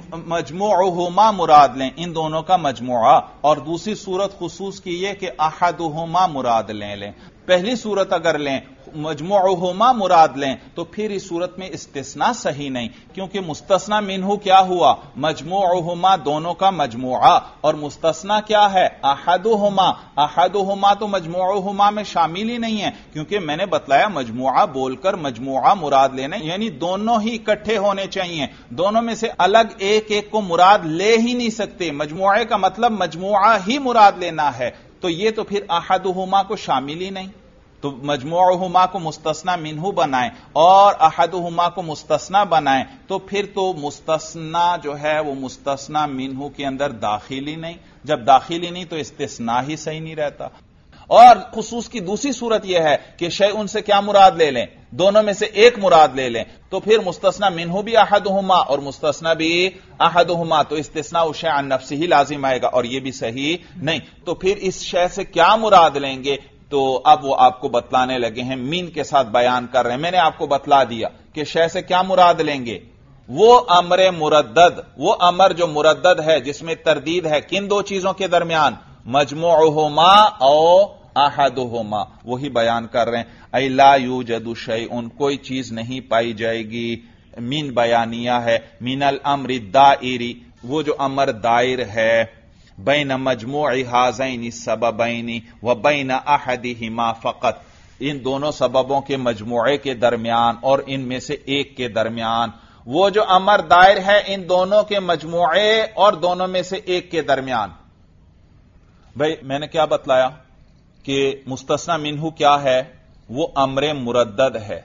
مجموعہما مراد لیں، ان دونوں کا مجموعہ، اور دوسری صورت خصوص کی یہ کہ احدہما مراد لیں. پہلی صورت اگر لیں مجموعہما مراد لیں تو پھر اس صورت میں استثناء صحیح نہیں، کیونکہ مستثنی منہ کیا ہوا؟ مجموعہما، دونوں کا مجموعہ، اور مستثنیٰ کیا ہے؟ احدہما. احدہما تو مجموعہما میں شامل ہی نہیں ہے، کیونکہ میں نے بتلایا مجموعہ بول کر مجموعہ مراد لینا، یعنی دونوں ہی اکٹھے ہونے چاہیے، دونوں میں سے الگ ایک ایک کو مراد لے ہی نہیں سکتے. مجموعے کا مطلب مجموعہ ہی مراد لینا ہے، تو یہ تو پھر احدہما کو شامل ہی نہیں. تو مجموعہما کو مستثنی منہ بنائیں اور احدہما کو مستثنی بنائیں تو پھر تو مستثنی جو ہے وہ مستثنی منہ کے اندر داخل ہی نہیں. جب داخل ہی نہیں تو استثناء ہی صحیح نہیں رہتا. اور خصوص کی دوسری صورت یہ ہے کہ شیء سے کیا مراد لے لیں؟ دونوں میں سے ایک مراد لے لیں تو پھر مستثنی منہ بھی احدہما اور مستثنی بھی احدہما، تو استثناء شیء عن نفسہ ہی لازم آئے گا اور یہ بھی صحیح نہیں. تو پھر اس شیء سے کیا مراد لیں گے؟ تو اب وہ آپ کو بتلانے لگے ہیں، مین کے ساتھ بیان کر رہے ہیں. میں نے آپ کو بتلا دیا کہ شیء سے کیا مراد لیں گے؟ وہ امر مردد، وہ امر جو مردد ہے جس میں تردید ہے. کن دو چیزوں کے درمیان؟ مجموعہما او احدہما. وہی بیان کر رہے ہیں. ای لا یوجد شیء، کوئی چیز نہیں پائی جائے گی. مین بیانیہ ہے. من الامر الدائر، وہ جو امر دائر ہے، بین مجموع ہذین السببین و بین احدہما فقط، ان دونوں سببوں کے مجموعے کے درمیان اور ان میں سے ایک کے درمیان. وہ جو امر دائر ہے ان دونوں کے مجموعے اور دونوں میں سے ایک کے درمیان. بھئی میں نے کیا بتلایا کہ مستثنی منہ کیا ہے؟ وہ امر مردد ہے.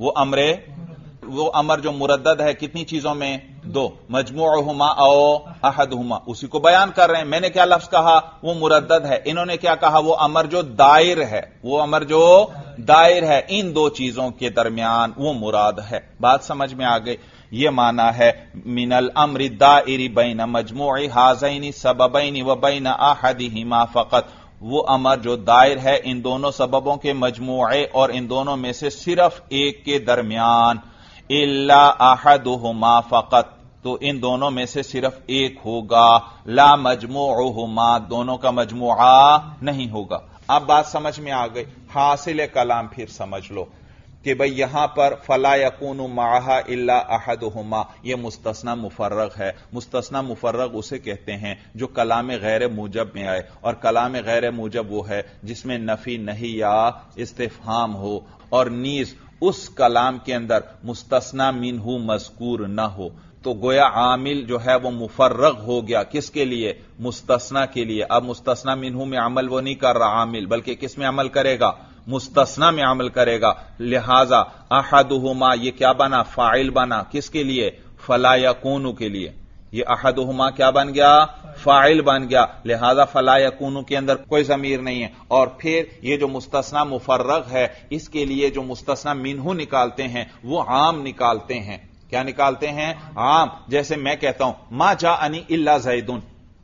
وہ امر جو مردد ہے کتنی چیزوں میں؟ دو، مجموعہما او احدہما. اسی کو بیان کر رہے ہیں. میں نے کیا لفظ کہا؟ وہ مردد ہے. انہوں نے کیا کہا؟ وہ امر جو دائر ہے، وہ امر جو دائر ہے ان دو چیزوں کے درمیان وہ مراد ہے. بات سمجھ میں آ گئی. یہ معنی ہے من الامر الدائر بین مجموع ہذین السببین و بین احدہما فقط، وہ امر جو دائر ہے ان دونوں سببوں کے مجموعے اور ان دونوں میں سے صرف ایک کے درمیان. الا احدہما فقط، تو ان دونوں میں سے صرف ایک ہوگا. لا مجموعہما، دونوں کا مجموعہ نہیں ہوگا. اب بات سمجھ میں آ گئی. حاصل کلام پھر سمجھ لو کہ بھئی یہاں پر فلا یکون معہا الا احدہما، یہ مستثنی مفرغ ہے. مستثنی مفرغ اسے کہتے ہیں جو کلام غیر موجب میں آئے، اور کلام غیر موجب وہ ہے جس میں نفی نہیں یا استفہام ہو، اور نیز उस कलाम के अंदर मुस्तस्ना मिन्हु मज़कूर न हो, तो गोया आमिल जो है वो मुफर्रग हो गया। किसके लिए? मुस्तस्ना के लिए। अब मुस्तस्ना मिन्हु में अमल वो नहीं कर रहा आमिल, बल्कि किस में अमल करेगा? मुस्तस्ना में अमल करेगा। लिहाजा अहदुहुमा ये क्या बना? फाइल बना। किसके लिए? फला यकूनु के लिए। ये अहदुहुमा क्या बन गया? फाइल बन गया। लिहाजा फला यकूनु के अंदर कोई जमीर नहीं है। और फिर ये जो मुस्तस्ना मुफर्रग है, इसके लिए जो मुस्तस्ना मिन्हु निकालते हैं वो आम निकालते हैं। क्या निकालते हैं? आम। जैसे मैं कहता हूं मा जाअनी इल्ला ज़ैदुन,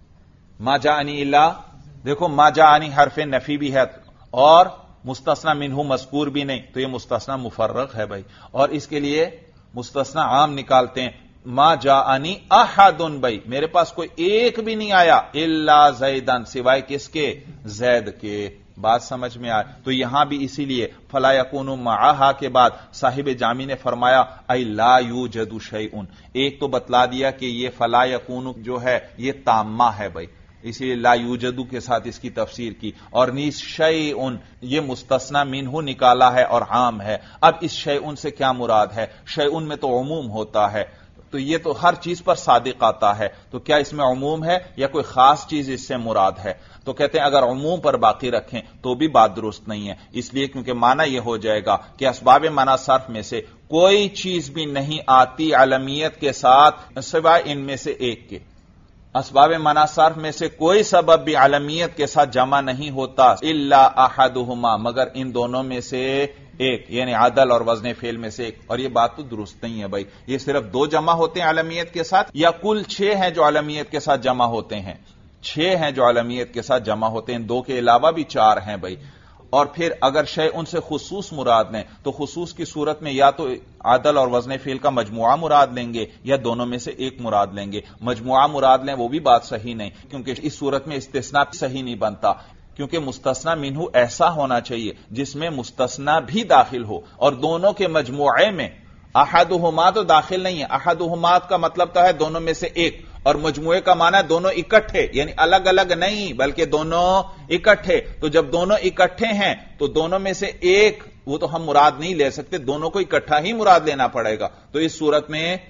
मा जाअनी इल्ला, देखो मा जाअनी हरफे नफी भी है और मुस्तस्ना मिन्हु मज़कूर भी नहीं, तो ये मुस्तस्ना मुफर्रग है भाई। और इसके लिए मुस्तस्ना आम निकालते हैं। मा जाअनी अहदुन, भाई मेरे पास कोई एक भी नहीं आया, इल्ला ज़ैदन, सिवाय किसके? ज़ैद के। बात समझ में आए? तो यहां भी इसीलिए फला यकूनु मअहा के बाद साहिब जामी ने फरमाया ऐ ला यूजदु शैउन। एक तो बतला दिया कि ये फला यकूनु जो है ये ताम्मा है भाई, इसीलिए ला यूजदु के साथ इसकी तफसीर की। और नीस शैउन ये मुस्तस्ना मिन्हु निकाला है और आम है। अब इस शैउन से क्या मुराद है? शैउन में तो उमूम होता है, तो ये तो हर चीज पर सादिक आता है, तो क्या इसमें उमूम है या कोई खास चीज इससे मुराद है? तो कहते हैं अगर उमूम पर बाकी रखें तो भी बात दुरुस्त नहीं है, इसलिए क्योंकि माना यह हो जाएगा कि असबाब मना सर्फ में से कोई चीज भी नहीं आती अलमियत के साथ सिवाय इनमें से एक के। असबाब मना सर्फ में से कोई सबब भी अलमियत के साथ जमा नहीं होता इल्ला अहदुहुमा, मगर इन दोनों में से एक, यानी आदल और वजन फेल में से एक। और ये बात तो दुरुस्त नहीं है भाई। ये सिर्फ दो जमा होते हैं अलमियत के साथ, या कुल 6 हैं जो अलमियत के साथ जमा होते हैं? 6 हैं जो अलमियत के साथ जमा होते हैं, 2 के अलावा भी 4 हैं भाई। और फिर अगर शय उनसे खुसूस मुराद लें तो खुसूस की सूरत में या तो आदल और वजन फेल का मजमुआ मुराद लेंगे या दोनों में से एक मुराद लेंगे। मजमुआ मुराद लें वो भी बात सही नहीं, क्योंकि इस सूरत में इस्तिस्ना सही नहीं बनता, क्योंकि मुस्तस्ना मिन्हु ऐसा होना चाहिए जिसमें मुस्तस्ना भी दाखिल हो, और दोनों के मजमुए में अहदुहुमा तो दाखिल नहीं है। अहदुहुमा का मतलब तो है दोनों में से एक, और मजमुए का माना है दोनों इकट्ठे, यानी अलग अलग नहीं बल्कि दोनों इकट्ठे। तो जब दोनों इकट्ठे हैं तो दोनों में से एक वो तो हम मुराद नहीं ले सकते, दोनों को इकट्ठा ही मुराद लेना पड़ेगा। तो इस सूरत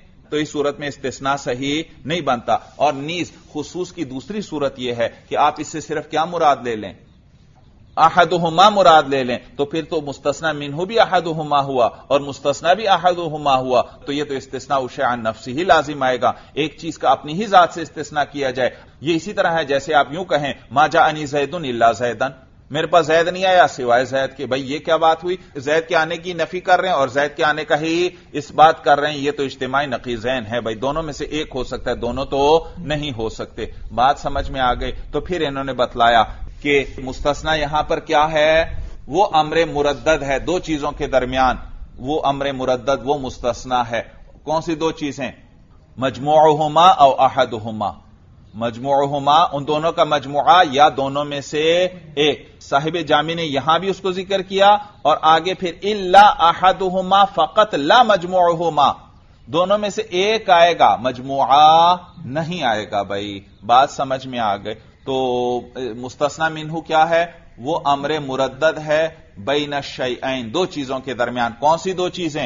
में इस्तिस्ना सही नहीं बनता। और नीज खुसूस की दूसरी सूरत यह है कि आप इससे सिर्फ क्या मुराद ले लें? अहदुहुमा मुराद ले लें, तो फिर तो मुस्तस्ना मिन्हु भी अहदुहुमा हुआ और मुस्तस्ना भी अहदुहुमा हुआ, तो ये तो इस्तिस्ना उशे अन नफ्सी ही लाजिम आएगा। एक चीज का अपनी ही जात से इस्तिस्ना किया जाए। ये इसी तरह है जैसे आप यूं कहें मा जाअनी ज़ैदुन इल्ला ज़ैदन, मेरे पास जैद नहीं आया सिवाय जैद के। भाई ये क्या बात हुई? जैद के आने की नफी कर रहे हैं और जैद के आने का ही इस बात कर रहे हैं। ये तो इज्तिमाई नकीज़ैन है भाई, दोनों में से एक हो सकता है, दोनों तो नहीं हो सकते। बात समझ में आ गई? तो फिर इन्होंने बतलाया कि मुस्तस्ना यहां पर क्या है? वो अम्र मुरद्दद है, दो चीजों के दरमियान वो अम्र मुरद्दद वो मुस्तस्ना है। कौन सी दो चीजें? मजमुअहुमा और अहदुहुमा। मजमुअहुमा उन दोनों का मजमुआ या दोनों में से एक। साहिब जामी ने यहां भी उसको जिक्र किया और आगे फिर इल्ला अहदुहुमा फकत ला मजमुअहुमा, दोनों में से एक आएगा, मजमुआ नहीं आएगा भाई। बात समझ में आ गई? तो मुस्तस्ना मिन्हु क्या है? वो अम्र मुरद्दद है बैन शैअैन, दो चीजों के दरमियान। कौन सी दो चीजें?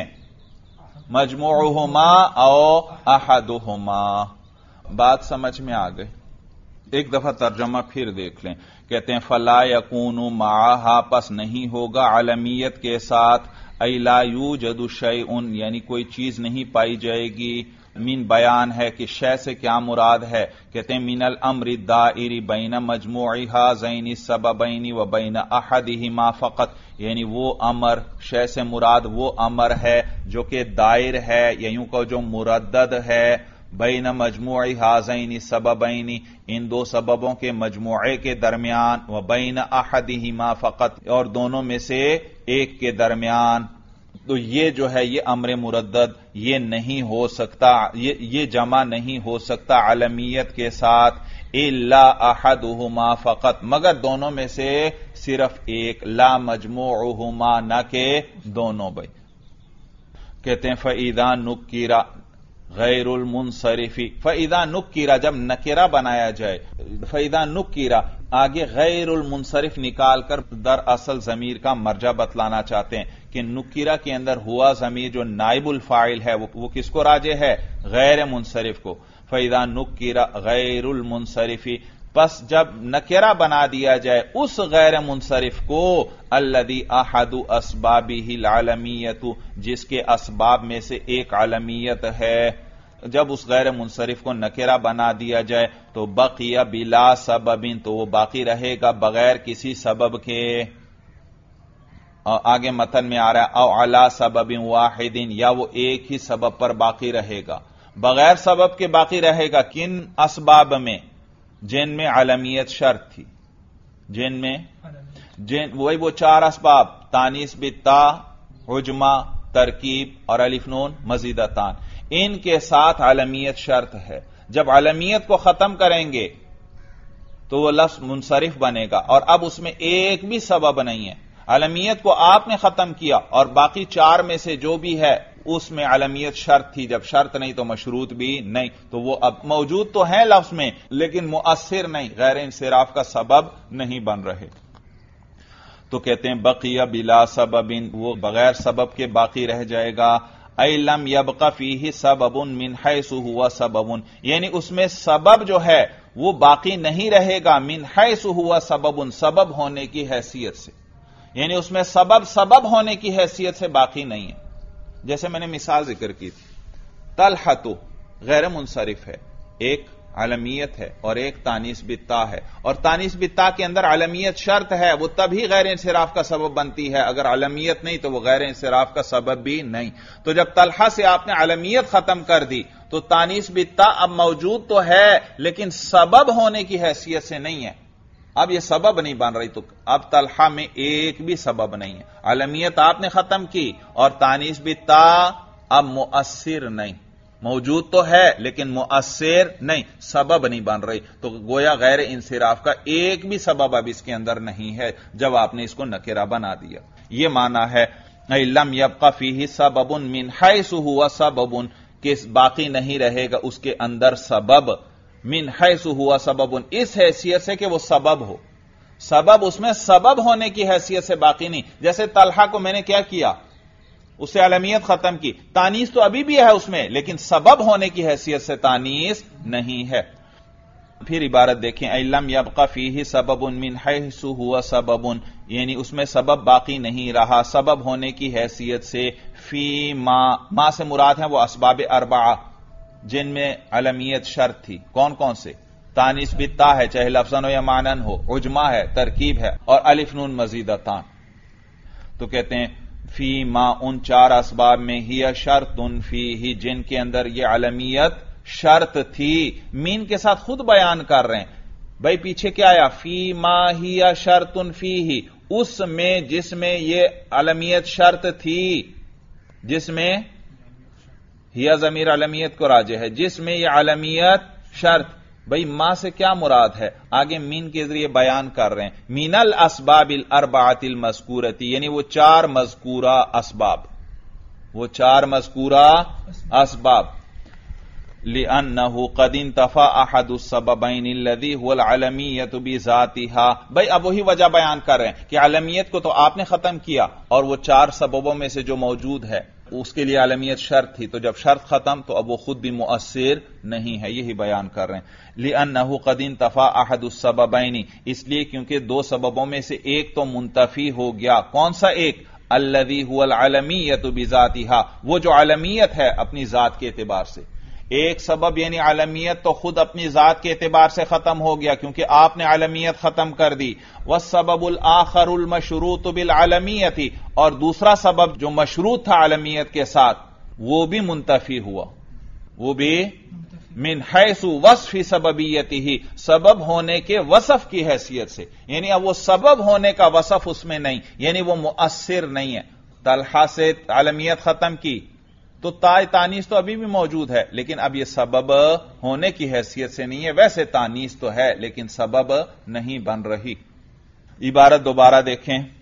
मजमुअहुमा और अहदुहुमा। बात समझ में आ गई? एक दफा तर्जमा फिर देख लें। कहते हैं फला यकूनु माहा, पस नहीं होगा अलमियत के साथ, ऐ ला यूजदु शैउन यानी कोई चीज नहीं पाई जाएगी। मीन बयान है कि शय से क्या मुराद है? कहते हैं मिनल अम्रि दाइरी बैन मजमुइहा ज़ैनी सबबैनी व बैन अहदिहिमा फकत, यानी वो अमर, शय से मुराद वो अमर है जो कि दायर है या यूं कहो जो मुरद्दद है बैन मजमुइहा ज़ैनी सबबैनी, इन दो सबबों के मजमुए के दरमियान, व बैन अहदिहिमा फकत, और दोनों में से एक के दरमियान। तो ये जो है ये अम्र मुरद्दद ये नहीं हो सकता, ये जमा नहीं हो सकता अलमियत के साथ इल्ला अहदुहुमा फकत, मगर दोनों में से सिर्फ एक, ला मजमुअहुमा ना के दोनों। भाई कहते हैं फईदा नुक्कीरा गैरुल मुनसरिफी, फईदा नुक्कीरा जब नकेरा बनाया जाए, फईदा नुक्कीरा آگے غیر المنصرف نکال کر دراصل ضمیر کا مرجع بتلانا چاہتے ہیں کہ نکیرہ کے اندر ہوا ضمیر جو نائب الفاعل ہے وہ کس کو راجع ہے؟ غیر منصرف کو. فَإِذَا نُكِّرَ غیر المنصرف، پس جب نکرہ بنا دیا جائے اس غیر منصرف کو الذی احد اسبابہ العلمیت، جس کے اسباب میں سے ایک علمیت ہے، جب اس غیر منصرف کو نکرہ بنا دیا جائے تو بقی بلا سبب، تو وہ باقی رہے گا بغیر کسی سبب کے. اور آگے متن میں آ رہا ہے او علی سبب واحد، یا وہ ایک ہی سبب پر باقی رہے گا. بغیر سبب کے باقی رہے گا کن اسباب میں؟ جن میں علمیت شرط تھی، وہی وہ چار اسباب، تانیث بالتا، عجمہ، ترکیب اور الف نون مزیدتان، ان کے ساتھ علمیت شرط ہے. جب علمیت کو ختم کریں گے تو وہ لفظ منصرف بنے گا، اور اب اس میں ایک بھی سبب نہیں ہے. علمیت کو آپ نے ختم کیا اور باقی چار میں سے جو بھی ہے اس میں علمیت شرط تھی، جب شرط نہیں تو مشروط بھی نہیں، تو وہ اب موجود تو ہے لفظ میں لیکن مؤثر نہیں، غیر انصراف کا سبب نہیں بن رہے. تو کہتے ہیں بقیہ بلا سبب، وہ بغیر سبب کے باقی رہ جائے گا. ای لم یبق فیہ سبب من حیث ہوا سبب، یعنی اس میں سبب جو ہے وہ باقی نہیں رہے گا من حیث ہوا سبب، سبب ہونے کی حیثیت سے، یعنی اس میں سبب ہونے کی حیثیت سے باقی نہیں ہے. جیسے میں نے مثال ذکر کی تھی، طلحہ غیر منصرف ہے، ایک علمیت ہے اور ایک تانیث بالتا ہے، اور تانیث بالتا کے اندر علمیت شرط ہے، وہ تبھی غیر انصراف کا سبب بنتی ہے، اگر علمیت نہیں تو وہ غیر انصراف کا سبب بھی نہیں. تو جب طلحہ سے آپ نے علمیت ختم کر دی تو تانیث بالتا اب موجود تو ہے لیکن سبب ہونے کی حیثیت سے نہیں ہے، اب یہ سبب نہیں بن رہی. تو اب طلحہ میں ایک بھی سبب نہیں ہے. علمیت آپ نے ختم کی اور تانیث بالتا اب مؤثر نہیں، موجود تو ہے لیکن مؤثر نہیں، سبب نہیں بن رہی. تو گویا غیر انصراف کا ایک بھی سبب اب اس کے اندر نہیں ہے جب آپ نے اس کو نکرہ بنا دیا. یہ معنی ہے لم یبق فیہ سبب من حیث ہوا سبب، کہ باقی نہیں رہے گا اس کے اندر سبب، من حیث ہوا سبب، اس حیثیت سے کہ وہ سبب ہو. سبب اس میں سبب ہونے کی حیثیت سے باقی نہیں. جیسے طلحہ کو میں نے کیا کیا، اس سے علمیت ختم کی، تانیث تو ابھی بھی ہے اس میں لیکن سبب ہونے کی حیثیت سے تانیث نہیں ہے. پھر عبارت دیکھیں ای لم یبق فیہ سبب من حیث ہوا سبب، یعنی اس میں سبب باقی نہیں رہا سبب ہونے کی حیثیت سے. فی ما سے مراد ہیں وہ اسباب اربعہ جن میں علمیت شرط تھی. کون کون سے؟ تانیث بالتا ہے چاہے لفظاً ہو یا معنن ہو، عجمہ ہے، ترکیب ہے، اور الف نون مزیدتان. تو کہتے ہیں فی ما ان چار اسباب میں ہی شرط فیہ، جن کے اندر یہ علمیت شرط تھی. مین کے ساتھ خود بیان کر رہے ہیں بھائی، پیچھے کیا آیا؟ فی ما ہی شرط فیہ، اس میں جس میں یہ علمیت شرط تھی، جس میں ہی ضمیر علمیت کو راجع ہے، جس میں یہ علمیت شرط. بھئی ما سے کیا مراد ہے؟ آگے مین کے ذریعے بیان کر رہے ہیں. من الاسباب الاربعۃ المذکورۃ، یعنی وہ چار مذکورہ اسباب، وہ چار مذکورہ اسباب. لأنه قد انتفى احد السببین الذی هو العلمیۃ بذاتها. بھئی اب وہی وجہ بیان کر رہے ہیں کہ علمیت کو تو آپ نے ختم کیا اور وہ چار سببوں میں سے جو موجود ہے اس کے لیے علمیت شرط تھی، تو جب شرط ختم تو اب وہ خود بھی مؤثر نہیں ہے. یہی بیان کر رہے ہیں. لأنه قد انتفى احد السببین، اس لیے کیونکہ دو سببوں میں سے ایک تو منتفی ہو گیا. کون سا ایک؟ الذی هو العلمیۃ بذاتها، وہ جو علمیت ہے اپنی ذات کے اعتبار سے. ایک سبب یعنی علمیت تو خود اپنی ذات کے اعتبار سے ختم ہو گیا کیونکہ آپ نے علمیت ختم کر دی. والسبب الآخر المشروط بالعلمیت، اور دوسرا سبب جو مشروط تھا علمیت کے ساتھ وہ بھی منتفی ہوا، وہ بھی من حیث وصف سببیتہ، سبب ہونے کے وصف کی حیثیت سے، یعنی اب وہ سبب ہونے کا وصف اس میں نہیں، یعنی وہ مؤثر نہیں ہے. طلحہ سے علمیت ختم کی تو تانیث تو ابھی بھی موجود ہے لیکن اب یہ سبب ہونے کی حیثیت سے نہیں ہے. ویسے تانیث تو ہے لیکن سبب نہیں بن رہی. عبارت دوبارہ دیکھیں.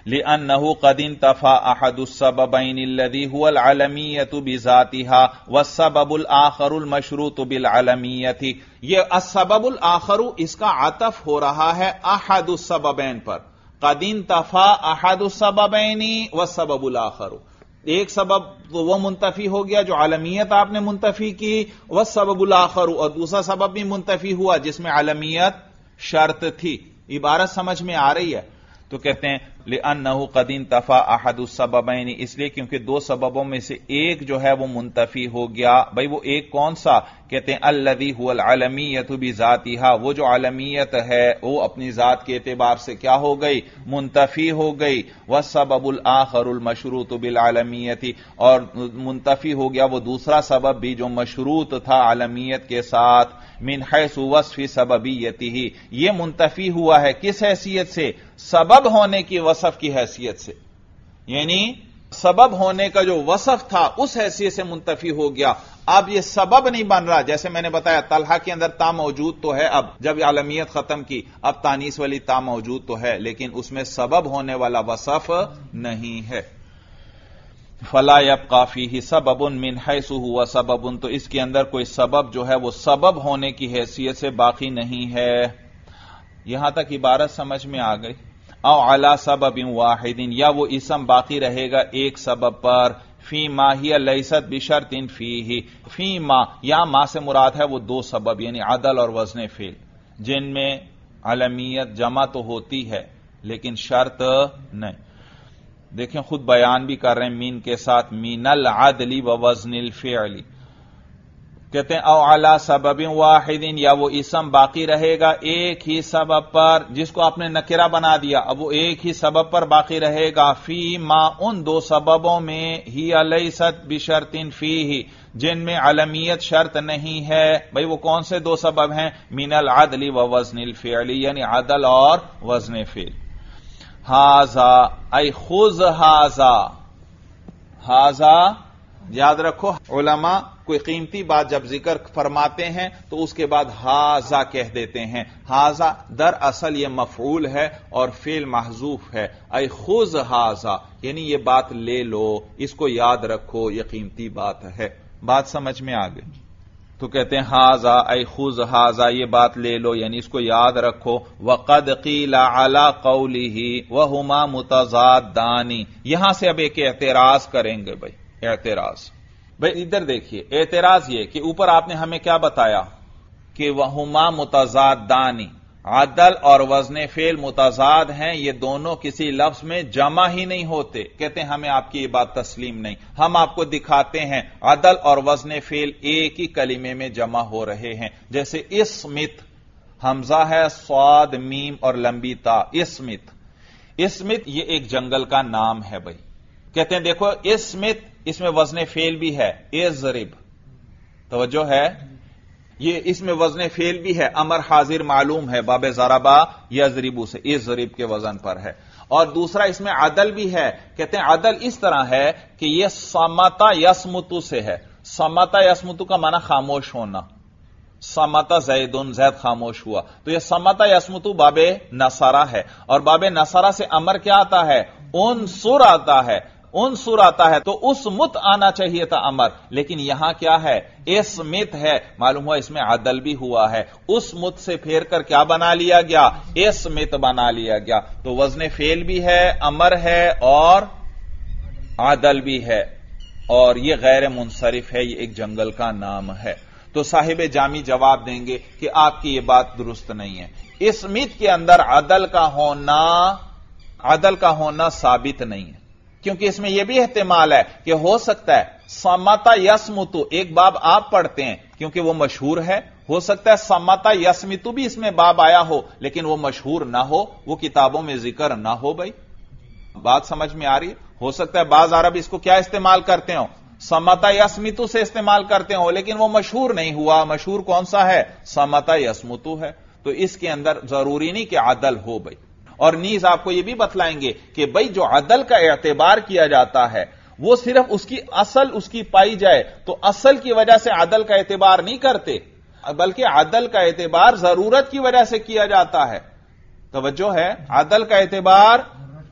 لأنه قد انتفى أحد السببين الذي هو العلمية بذاتها والسبب الآخر المشروط بالعلمية. یہ السبب الآخر اس کا عطف ہو رہا ہے احد السببین پر. قد انتفى احد السببین والسبب الآخر، ایک سبب تو وہ منتفی ہو گیا جو عالمیت آپ نے منتفی کی، والسبب الآخر، اور دوسرا سبب بھی منتفی ہوا جس میں عالمیت شرط تھی. عبارت سمجھ میں آ رہی ہے؟ تو کہتے ہیں لأنه قد انتفى احد السببین، اس لیے کیونکہ دو سببوں میں سے ایک جو ہے وہ منتفی ہو گیا. بھائی وہ ایک کون سا؟ کہتے ہیں الذی هو العلمیۃ بذاتها، وہ جو عالمیت ہے وہ اپنی ذات کے اعتبار سے کیا ہو گئی؟ منتفی ہو گئی. والسبب الآخر المشروط بالعلمیۃ، اور منتفی ہو گیا وہ دوسرا سبب بھی جو مشروط تھا عالمیت کے ساتھ. من حیث وصف سببیتہ، یہ منتفی ہوا ہے کس حیثیت سے؟ سبب ہونے کی وصف کی حیثیت سے، یعنی سبب ہونے کا جو وصف تھا اس حیثیت سے منتفی ہو گیا. اب یہ سبب نہیں بن رہا. جیسے میں نے بتایا طلحہ کے اندر تا موجود تو ہے، اب جب عالمیت ختم کی اب تانیث والی تا موجود تو ہے، لیکن اس میں سبب ہونے والا وصف نہیں ہے. فلا يبقى فيه سبب من حيث هو سبب، تو اس کے اندر کوئی سبب جو ہے وہ سبب ہونے کی حیثیت سے باقی نہیں ہے. یہاں تک عبارت سمجھ میں آ گئی. او علی سبب واحد، یا وہ اسم باقی رہے گا ایک سبب پر. فی ما ہی لیست بشرط فیہ، فی ما، یا ما سے مراد ہے وہ دو سبب یعنی عدل اور وزن فعل، جن میں علمیت جمع تو ہوتی ہے لیکن شرط نہیں. دیکھیں خود بیان بھی کر رہے ہیں مین کے ساتھ، مین العدل و وزن الفعل. کہتے ہیں او علی سبب واحد، یا وہ اسم باقی رہے گا ایک ہی سبب پر، جس کو آپ نے نکرہ بنا دیا اب وہ ایک ہی سبب پر باقی رہے گا. فی ما، ان دو سببوں میں، ہی لیست بشرط فیہ، جن میں علمیت شرط نہیں ہے. بھئی وہ کون سے دو سبب ہیں؟ من العدل و وزن الفعل، یعنی عدل اور وزن فعل. ہاذا ای خذ ہاذا، ہاذا یاد رکھو، علماء کوئی قیمتی بات جب ذکر فرماتے ہیں تو اس کے بعد ہاذا کہہ دیتے ہیں. ہاذا در اصل یہ مفعول ہے اور فعل محذوف ہے. ای خذ ہاذا یعنی یہ بات لے لو، اس کو یاد رکھو، یہ قیمتی بات ہے. بات سمجھ میں آ گئی؟ تو کہتے ہیں ہاذا ای خذ ہاذا، یہ بات لے لو یعنی اس کو یاد رکھو. وقد قیل علی قولہ وہما متضادان، یہاں سے اب ایک اعتراض کریں گے. بھائی اعتراض، بھائی ادھر دیکھیے، اعتراض یہ کہ اوپر آپ نے ہمیں کیا بتایا کہ وہما متضادان، عدل اور وزن فعل متضاد ہیں، یہ دونوں کسی لفظ میں جمع ہی نہیں ہوتے. کہتے ہیں ہمیں آپ کی یہ بات تسلیم نہیں، ہم آپ کو دکھاتے ہیں عدل اور وزن فعل ایک ہی کلمے میں جمع ہو رہے ہیں. جیسے اسمت، حمزہ ہے، صاد، میم اور لمبی تا. اسمت، اسمت یہ ایک جنگل کا نام ہے. بھائی کہتے ہیں دیکھو اسمت، اس میں وزن فعل بھی ہے. اضرب، توجہ ہے، یہ اس میں وزن فعل بھی ہے. امر حاضر معلوم ہے، باب ضربا یضرب سے اضرب کے وزن پر ہے. اور دوسرا اس میں عدل بھی ہے. کہتے ہیں عدل اس طرح ہے کہ یہ صمتا یصمت سے ہے. صمتا یصمت کا معنی خاموش ہونا. صمتا زیدن، زید خاموش ہوا. تو یہ صمتا یصمت باب نصرہ ہے، اور باب نصرہ سے امر کیا آتا ہے؟ انصر آتا ہے. انصر آتا ہے تو اس مت آنا چاہیے تھا امر، لیکن یہاں کیا ہے؟ اسمت ہے. معلوم ہوا اس میں عدل بھی ہوا ہے. اس مت سے پھیر کر کیا بنا لیا گیا؟ اسمت بنا لیا گیا. تو وزن فعل بھی ہے، امر ہے اور عدل بھی ہے، اور یہ غیر منصرف ہے، یہ ایک جنگل کا نام ہے. تو صاحب جامی جواب دیں گے کہ آپ کی یہ بات درست نہیں ہے. اسمت کے اندر عدل کا ہونا ثابت نہیں ہے، کیونکہ اس میں یہ بھی احتمال ہے کہ ہو سکتا ہے سمتا یسمتو، ایک باب آپ پڑھتے ہیں کیونکہ وہ مشہور ہے، ہو سکتا ہے سمتا یسمتو بھی اس میں باب آیا ہو لیکن وہ مشہور نہ ہو، وہ کتابوں میں ذکر نہ ہو. بھائی بات سمجھ میں آ رہی ہے؟ ہو سکتا ہے بعض عرب اس کو کیا استعمال کرتے ہوں؟ سمتا یسمتو سے استعمال کرتے ہوں، لیکن وہ مشہور نہیں ہوا. مشہور کون سا ہے؟ سمتا یسمتو ہے. تو اس کے اندر ضروری نہیں کہ عدل ہو. بھائی اور نیز آپ کو یہ بھی بتلائیں گے کہ بھائی جو عدل کا اعتبار کیا جاتا ہے وہ صرف اس کی اصل اس کی پائی جائے تو اصل کی وجہ سے عدل کا اعتبار نہیں کرتے، بلکہ عدل کا اعتبار ضرورت کی وجہ سے کیا جاتا ہے. توجہ ہے؟ عدل کا اعتبار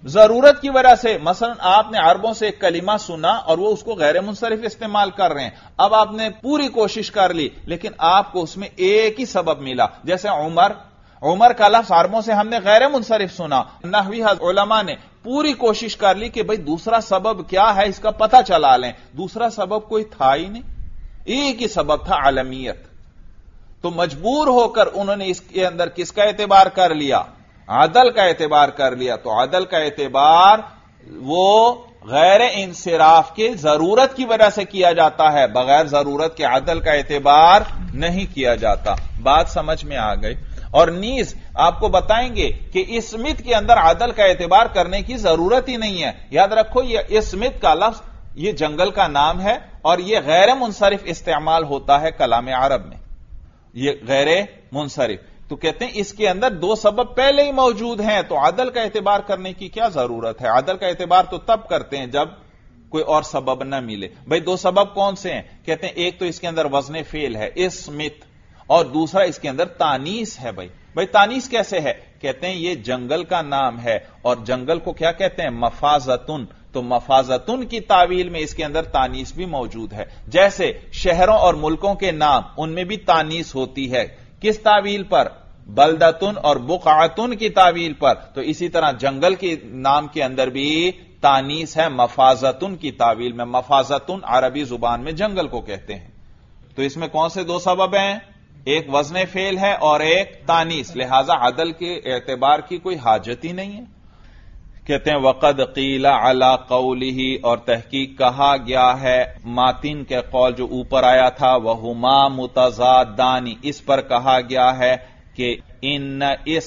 ضرورت کی وجہ سے، مثلا آپ نے عربوں سے ایک کلمہ سنا اور وہ اس کو غیر منصرف استعمال کر رہے ہیں، اب آپ نے پوری کوشش کر لی لیکن آپ کو اس میں ایک ہی سبب ملا، جیسے عمر کا لفظ عربوں سے ہم نے غیر منصرف سنا، نحوی علماء نے پوری کوشش کر لی کہ بھئی دوسرا سبب کیا ہے اس کا پتہ چلا لیں، دوسرا سبب کوئی تھا ہی نہیں، ایک ہی سبب تھا عالمیت، تو مجبور ہو کر انہوں نے اس کے اندر کس کا اعتبار کر لیا؟ عدل کا اعتبار کر لیا۔ تو عدل کا اعتبار وہ غیر انصراف کے ضرورت کی وجہ سے کیا جاتا ہے، بغیر ضرورت کے عدل کا اعتبار نہیں کیا جاتا۔ بات سمجھ میں آ گئی؟ اور نیز آپ کو بتائیں گے کہ اسمت کے اندر عدل کا اعتبار کرنے کی ضرورت ہی نہیں ہے۔ یاد رکھو یہ اسمت کا لفظ یہ جنگل کا نام ہے اور یہ غیر منصرف استعمال ہوتا ہے کلام عرب میں، یہ غیر منصرف، تو کہتے ہیں اس کے اندر دو سبب پہلے ہی موجود ہیں، تو عدل کا اعتبار کرنے کی کیا ضرورت ہے؟ عدل کا اعتبار تو تب کرتے ہیں جب کوئی اور سبب نہ ملے۔ بھئی دو سبب کون سے ہیں؟ کہتے ہیں ایک تو اس کے اندر وزن فعل ہے اسمت، اور دوسرا اس کے اندر تانیث ہے۔ بھئی تانیث کیسے ہے؟ کہتے ہیں یہ جنگل کا نام ہے اور جنگل کو کیا کہتے ہیں؟ مفازتن، تو مفازتن کی تعویل میں اس کے اندر تانیث بھی موجود ہے۔ جیسے شہروں اور ملکوں کے نام ان میں بھی تانیث ہوتی ہے، کس تعویل پر؟ بلدتن اور بقعتن کی تعویل پر۔ تو اسی طرح جنگل کے نام کے اندر بھی تانیث ہے مفازتن کی تعویل میں، مفازتن عربی زبان میں جنگل کو کہتے ہیں۔ تو اس میں کون سے دو سبب ہیں؟ ایک وزن فعل ہے اور ایک تانیث، لہذا عدل کے اعتبار کی کوئی حاجت ہی نہیں ہے۔ کہتے ہیں وقد قیل علی قولہ، اور تحقیق کہا گیا ہے ماتن کے قول جو اوپر آیا تھا، وہما متضادان، اس پر کہا گیا ہے کہ ان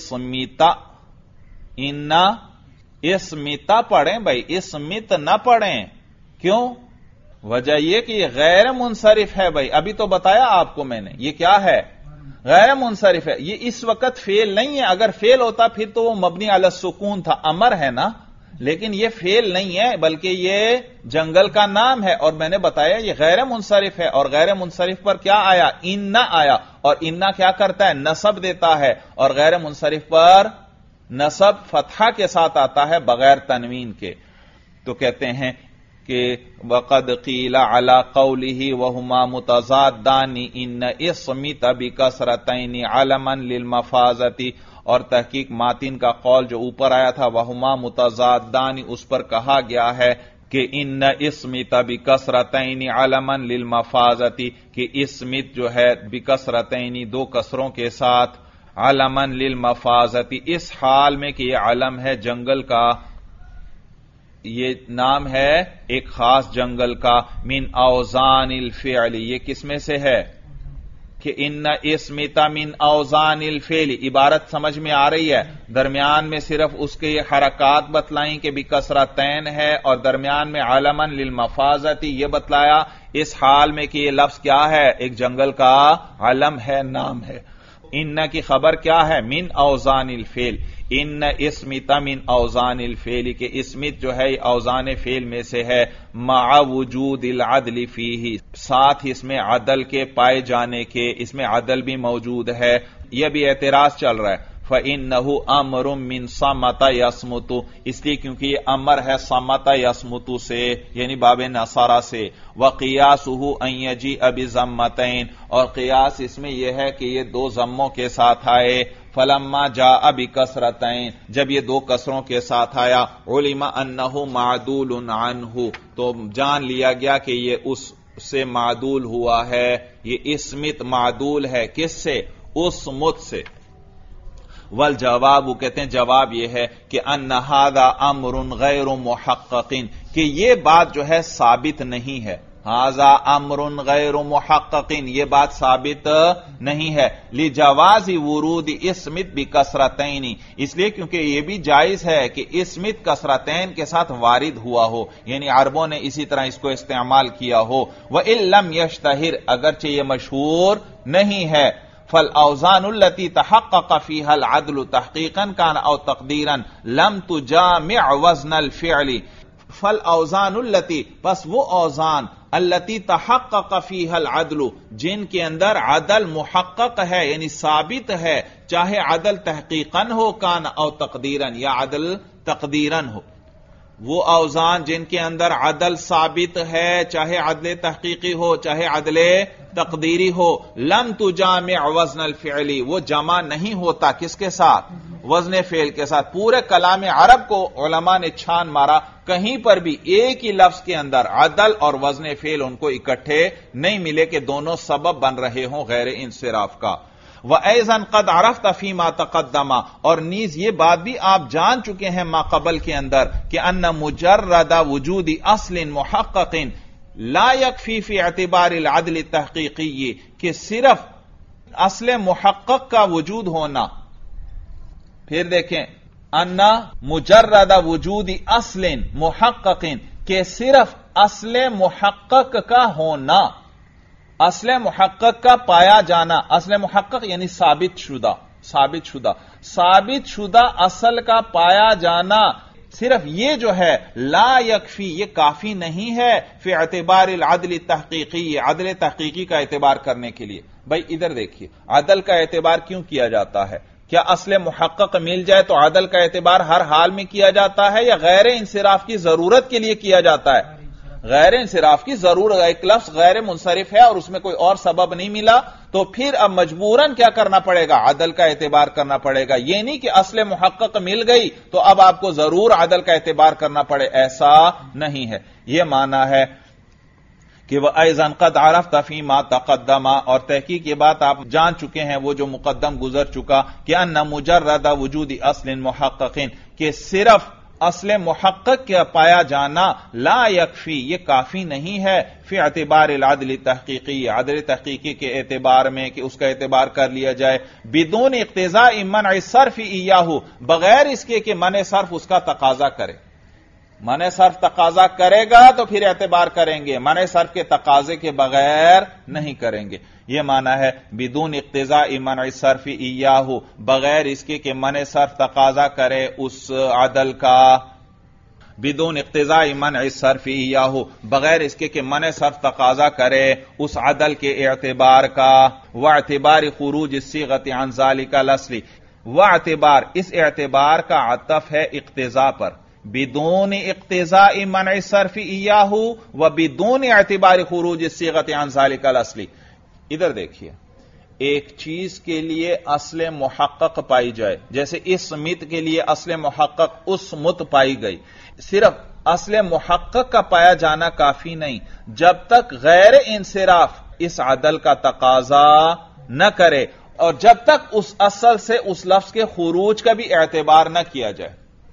اسمتا پڑھیں بھائی، اسمت نہ پڑھیں، کیوں؟ وجہ یہ کہ یہ غیر منصرف ہے۔ بھائی ابھی تو بتایا آپ کو میں نے، یہ کیا ہے؟ غیر منصرف ہے، یہ اس وقت فعل نہیں ہے، اگر فعل ہوتا پھر تو وہ مبنی علی السکون تھا، امر ہے نا، لیکن یہ فعل نہیں ہے بلکہ یہ جنگل کا نام ہے، اور میں نے بتایا یہ غیر منصرف ہے، اور غیر منصرف پر کیا آیا؟ انا آیا، اور انا کیا کرتا ہے؟ نصب دیتا ہے، اور غیر منصرف پر نصب فتحہ کے ساتھ آتا ہے بغیر تنوین کے۔ تو کہتے ہیں کہ وقد قیل علی قولہ وہما متضادان ان اسمت بکسرتین علما للمفازۃ، اور تحقیق ماتن کا قول جو اوپر آیا تھا وہما متضادان، اس پر کہا گیا ہے کہ ان اسمت بکسرتین علما للمفازۃ، کہ اسمت جو ہے بکسرتین دو کسروں کے ساتھ، علما للمفازۃ، اس حال میں کہ یہ علم ہے جنگل کا، یہ نام ہے ایک خاص جنگل کا، من اوزان الفعل، یہ کس میں سے ہے؟ کہ ان اسمتا من اوزان الفعل، عبارت سمجھ میں آ رہی ہے؟ درمیان میں صرف اس کے یہ حرکات بتلائیں کہ بکسرتین ہے، اور درمیان میں علما للمفازۃ یہ بتلایا اس حال میں کہ یہ لفظ کیا ہے؟ ایک جنگل کا علم ہے، نام ہے۔ ان کی خبر کیا ہے؟ من اوزان الفعل، ان اسمت من اوزان الفعل، کہ اسمت جو ہے اوزان فعل میں سے ہے، مع وجود العدل فیہ، ساتھ اس میں عدل کے پائے جانے کے، اس میں عدل بھی موجود ہے۔ یہ بھی اعتراض چل رہا ہے، فَإِنَّهُ أَمْرٌ مِّن صَمَتَ يَصْمُتُ، اس لیے کیونکہ یہ امر ہے صمت یصمت سے، یعنی باب نصارہ سے، وَقِيَاسُهُ أَن يَجِيءَ بِضَمَّتَيْن، اور قیاس اس میں یہ ہے کہ یہ دو ضموں کے ساتھ آئے، فلما جاء بکسرتین، جب یہ دو کسروں کے ساتھ آیا، علم انہ معدول عنہ، تو جان لیا گیا کہ یہ اس سے معدول ہوا ہے، یہ اسمت معدول ہے کس سے؟ اسمت سے۔ والجواب، کہتے ہیں جواب یہ ہے کہ ان ھذا امر غیر محقق، کہ یہ بات جو ہے ثابت نہیں ہے، ھذا امر غیر محقق، یہ بات ثابت نہیں ہے، لجواز ورود اسمت بکسرتین، اس لیے کیونکہ یہ بھی جائز ہے کہ اسمت کسرتین کے ساتھ وارد ہوا ہو، یعنی عربوں نے اسی طرح اس کو استعمال کیا ہو، وَإِن لَمْ يَشْتَهِرْ، اگرچہ یہ مشہور نہیں ہے، فالاوزان التي تحقق فيها العدل تحقیقا كان او تقدیرا لم تجامع وزن الفعل، فالاوزان التي، پس وہ اوزان، التي تحقق فيها العدل، جن کے اندر عدل محقق ہے یعنی ثابت ہے، چاہے عدل تحقیقا ہو کان او تقدیرا، یا عدل تقدیرن ہو، وہ اوزان جن کے اندر عدل ثابت ہے، چاہے عدل تحقیقی ہو چاہے عدل تقدیری ہو، لم تجامع وزن الفعلی، وہ جمع نہیں ہوتا کس کے ساتھ؟ وزن فعل کے ساتھ۔ پورے کلام عرب کو علماء نے چھان مارا، کہیں پر بھی ایک ہی لفظ کے اندر عدل اور وزن فعل ان کو اکٹھے نہیں ملے کہ دونوں سبب بن رہے ہوں غیر انصراف کا۔ وَأَيْضًا قَدْ عَرَفْتَ فِي مَا تَقَدَّمَ، اور نیز یہ بات بھی آپ جان چکے ہیں ما قبل کے اندر کہ ان مجرد وجود اصل محقق لا يكفي في اعتبار العدل التحقیقی، کہ صرف اصل محقق کا وجود ہونا، پھر دیکھیں ان مجرد وجود اصل محقق، کہ صرف اصل محقق کا ہونا، اصل محقق کا پایا جانا، اصل محقق یعنی ثابت شدہ اصل کا پایا جانا، صرف یہ جو ہے لا یکفی، یہ کافی نہیں ہے فی اعتبار العدل التحقیقی، عدل تحقیقی کا اعتبار کرنے کے لیے۔ بھائی ادھر دیکھیے، عدل کا اعتبار کیوں کیا جاتا ہے؟ کیا اصل محقق مل جائے تو عدل کا اعتبار ہر حال میں کیا جاتا ہے، یا غیر انصراف کی ضرورت کے لیے کیا جاتا ہے؟ غیر انصراف کی ضرورت، ایک لفظ غیر منصرف ہے اور اس میں کوئی اور سبب نہیں ملا تو پھر اب مجبوراً کیا کرنا پڑے گا؟ عدل کا اعتبار کرنا پڑے گا۔ یہ نہیں کہ اصل محقق مل گئی تو اب آپ کو ضرور عدل کا اعتبار کرنا پڑے، ایسا نہیں ہے۔ یہ معنی ہے کہ وَأَيْضًا قَدْ عَرَفْتَ فِي مَا تَقَدَّمَ، اور تحقیق یہ بات آپ جان چکے ہیں وہ جو مقدم گزر چکا کہ ان مجرد وجود اصل محقق، کہ صرف اصل محقق کا پایا جانا لا یکفی، یہ کافی نہیں ہے فی اعتبار العدل تحقیقی، عدل تحقیقی کے اعتبار میں کہ اس کا اعتبار کر لیا جائے بدون اقتضاء منع الصرف ایاہ، بغیر اس کے کہ منع صرف اس کا تقاضا کرے۔ منع صرف تقاضا کرے گا تو پھر اعتبار کریں گے، منع صرف کے تقاضے کے بغیر نہیں کریں گے۔ یہ معنی ہے بدون اقتضاء منع الصرف ایاہ، بغیر اس کے کہ منع صرف تقاضا کرے اس عدل کا، بدون اقتضاء منع الصرف ایاہ، بغیر اس کے کہ منع صرف تقاضا کرے اس عدل کے اعتبار کا، واعتبار خروج الصیغۃ عن ذلک الاصل، واعتبار اس اعتبار کا عطف ہے اقتضاء پر، بدون اقتضاء منع الصرف ایاہ و بدون اعتبار خروج الصیغۃ عن ذلک الاصل۔ ادھر دیکھیے، ایک چیز کے لیے اصل محقق پائی جائے، جیسے اسمت کے لیے اصل محقق اسمت پائی گئی، صرف اصل محقق کا پایا جانا کافی نہیں جب تک غیر انصراف اس عدل کا تقاضا نہ کرے، اور جب تک اس اصل سے اس لفظ کے خروج کا بھی اعتبار نہ کیا جائے۔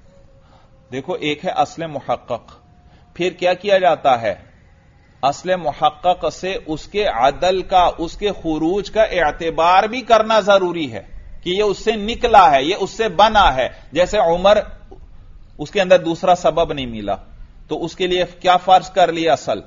دیکھو، ایک ہے اصل محقق، پھر کیا کیا جاتا ہے؟ اصل محقق سے اس کے عدل کا، اس کے خروج کا اعتبار بھی کرنا ضروری ہے کہ یہ اس سے نکلا ہے، یہ اس سے بنا ہے۔ جیسے عمر، اس کے اندر دوسرا سبب نہیں ملا تو اس کے لیے کیا فرض کر لیا؟ اصل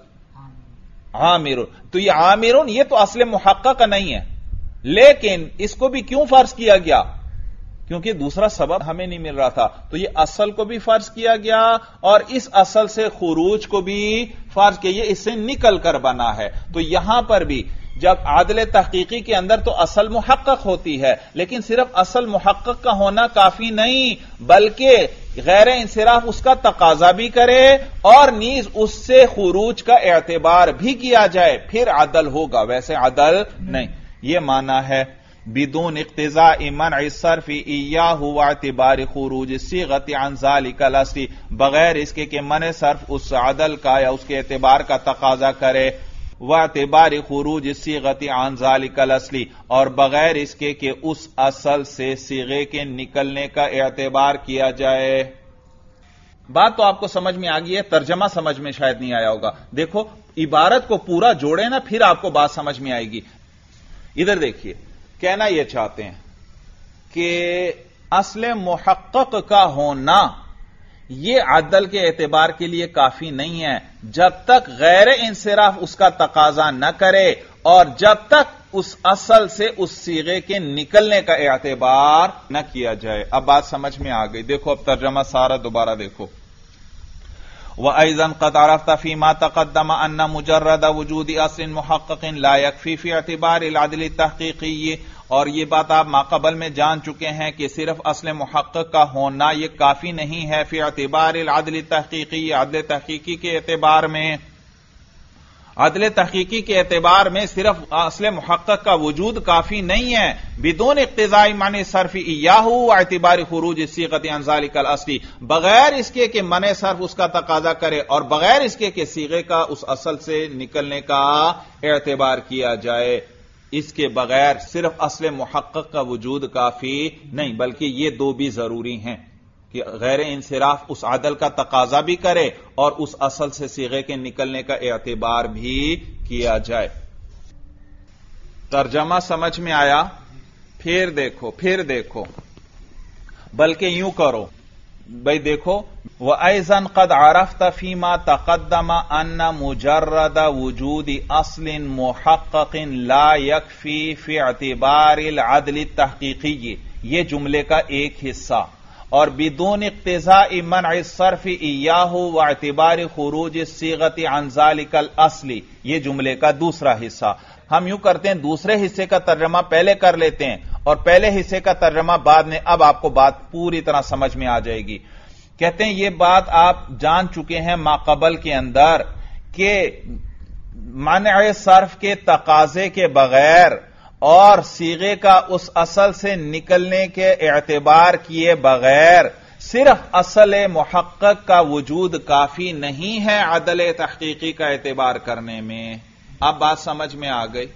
عامر، تو یہ عامرون یہ تو اصل محقق نہیں ہے، لیکن اس کو بھی کیوں فرض کیا گیا؟ کیونکہ دوسرا سبب ہمیں نہیں مل رہا تھا، تو یہ اصل کو بھی فرض کیا گیا اور اس اصل سے خروج کو بھی فرض کیا، یہ اس سے نکل کر بنا ہے۔ تو یہاں پر بھی جب عدل تحقیقی کے اندر تو اصل محقق ہوتی ہے، لیکن صرف اصل محقق کا ہونا کافی نہیں، بلکہ غیر انصراف اس کا تقاضا بھی کرے اور نیز اس سے خروج کا اعتبار بھی کیا جائے، پھر عدل ہوگا، ویسے عدل نہیں۔ یہ معنی ہے بدون اقتضاء منع الصرف ایاہ واعتبار خروج الصیغۃ عن ذلک الاصل، بغیر اس کے کہ منع صرف اس عدل کا یا اس کے اعتبار کا تقاضا کرے، واعتبار خروج الصیغۃ عن ذلک الاصل، اور بغیر اس کے کہ اس اصل سے صیغے کے نکلنے کا اعتبار کیا جائے۔ بات تو آپ کو سمجھ میں آ گئی ہے، ترجمہ سمجھ میں شاید نہیں آیا ہوگا۔ دیکھو، عبارت کو پورا جوڑے نا، پھر آپ کو بات سمجھ میں آئے گی۔ ادھر دیکھیے، کہنا یہ چاہتے ہیں کہ اصل محقق کا ہونا یہ عدل کے اعتبار کے لیے کافی نہیں ہے جب تک غیر انصراف اس کا تقاضا نہ کرے اور جب تک اس اصل سے اس صیغے کے نکلنے کا اعتبار نہ کیا جائے۔ اب بات سمجھ میں آ گئی، دیکھو اب ترجمہ سارا دوبارہ دیکھو۔ وَأَيْضًا قَدْ عَرَفْتَ فِي مَا تَقَدَّمَ أَنَّ مُجَرَّدَ وُجُودِ أَصْلٍ مُحَقَّقٍ لَا يَكْفِي فِي اعْتِبَارِ الْعَدْلِ التَّحْقِيقِيِّ، اور یہ بات آپ ماقبل میں جان چکے ہیں کہ صرف اصل محقق کا ہونا یہ کافی نہیں ہے فی اعتبار العدل تحقیقی، عدل تحقیقی کے اعتبار میں، عدل تحقیقی کے اعتبار میں صرف اصل محقق کا وجود کافی نہیں ہے، بدون اقتضاء منع صرف ایاہ و اعتبار خروج الصیغۃ عن ذلک الاصل، بغیر اس کے کہ منع صرف اس کا تقاضا کرے اور بغیر اس کے کہ صیغے کا اس اصل سے نکلنے کا اعتبار کیا جائے، اس کے بغیر صرف اصل محقق کا وجود کافی نہیں، بلکہ یہ دو بھی ضروری ہیں کہ غیر انصراف اس عدل کا تقاضا بھی کرے اور اس اصل سے صیغے کے نکلنے کا اعتبار بھی کیا جائے۔ ترجمہ سمجھ میں آیا؟ پھر دیکھو بلکہ یوں کرو بھائی، دیکھو وَأَيْضًا قَدْ عَرَفْتَ فِي مَا تَقَدَّمَ أَنَّ مُجَرَّدَ وُجُودِ أَصْلٍ مُحَقَّقٍ لَا يَكْفِي فِي اعْتِبَارِ الْعَدْلِ التَّحْقِيقِيِّ، یہ جملے کا ایک حصہ، اور بدون اقتضاء منع الصرف ایاہ واعتبار خروج الصیغۃ عن ذلک الاصل، یہ جملے کا دوسرا حصہ۔ ہم یوں کرتے ہیں، دوسرے حصے کا ترجمہ پہلے کر لیتے ہیں اور پہلے حصے کا ترجمہ بعد میں، اب آپ کو بات پوری طرح سمجھ میں آ جائے گی۔ کہتے ہیں یہ بات آپ جان چکے ہیں ماقبل کے اندر کہ منع صرف کے تقاضے کے بغیر اور صیغے کا اس اصل سے نکلنے کے اعتبار کیے بغیر صرف اصل محقق کا وجود کافی نہیں ہے عدل تحقیقی کا اعتبار کرنے میں۔ اب بات سمجھ میں آ گئی؟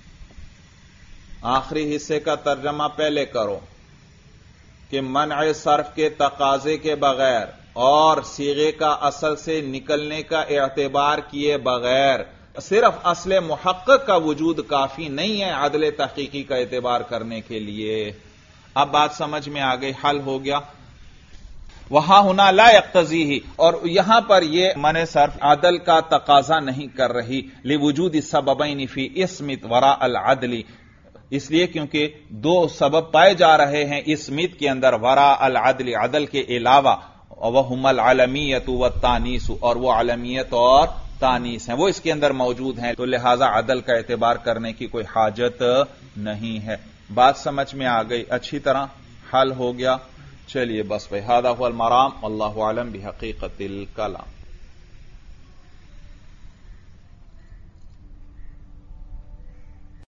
آخری حصے کا ترجمہ پہلے کرو کہ منع صرف کے تقاضے کے بغیر اور صیغے کا اصل سے نکلنے کا اعتبار کیے بغیر صرف اصل محقق کا وجود کافی نہیں ہے عدل تحقیقی کا اعتبار کرنے کے لیے۔ اب بات سمجھ میں آ گئی، حل ہو گیا۔ وہاں ہونا لا یقتضیہ، اور یہاں پر یہ منع صرف عدل کا تقاضا نہیں کر رہی، لوجود السببین فی اسمت وراء العدل، اس لیے کیونکہ دو سبب پائے جا رہے ہیں اسمت کے اندر وراء العدل، عدل کے علاوہ، وہم العلمیت والتانیث، اور وہ علمیت اور تانیث ہیں، وہ اس کے اندر موجود ہیں، تو لہذا عدل کا اعتبار کرنے کی کوئی حاجت نہیں ہے۔ بات سمجھ میں آ گئی اچھی طرح؟ حل ہو گیا؟ چلیے بس بھائی، ھذا ھو المرام، واللہ اعلم بحقیقت الکلام۔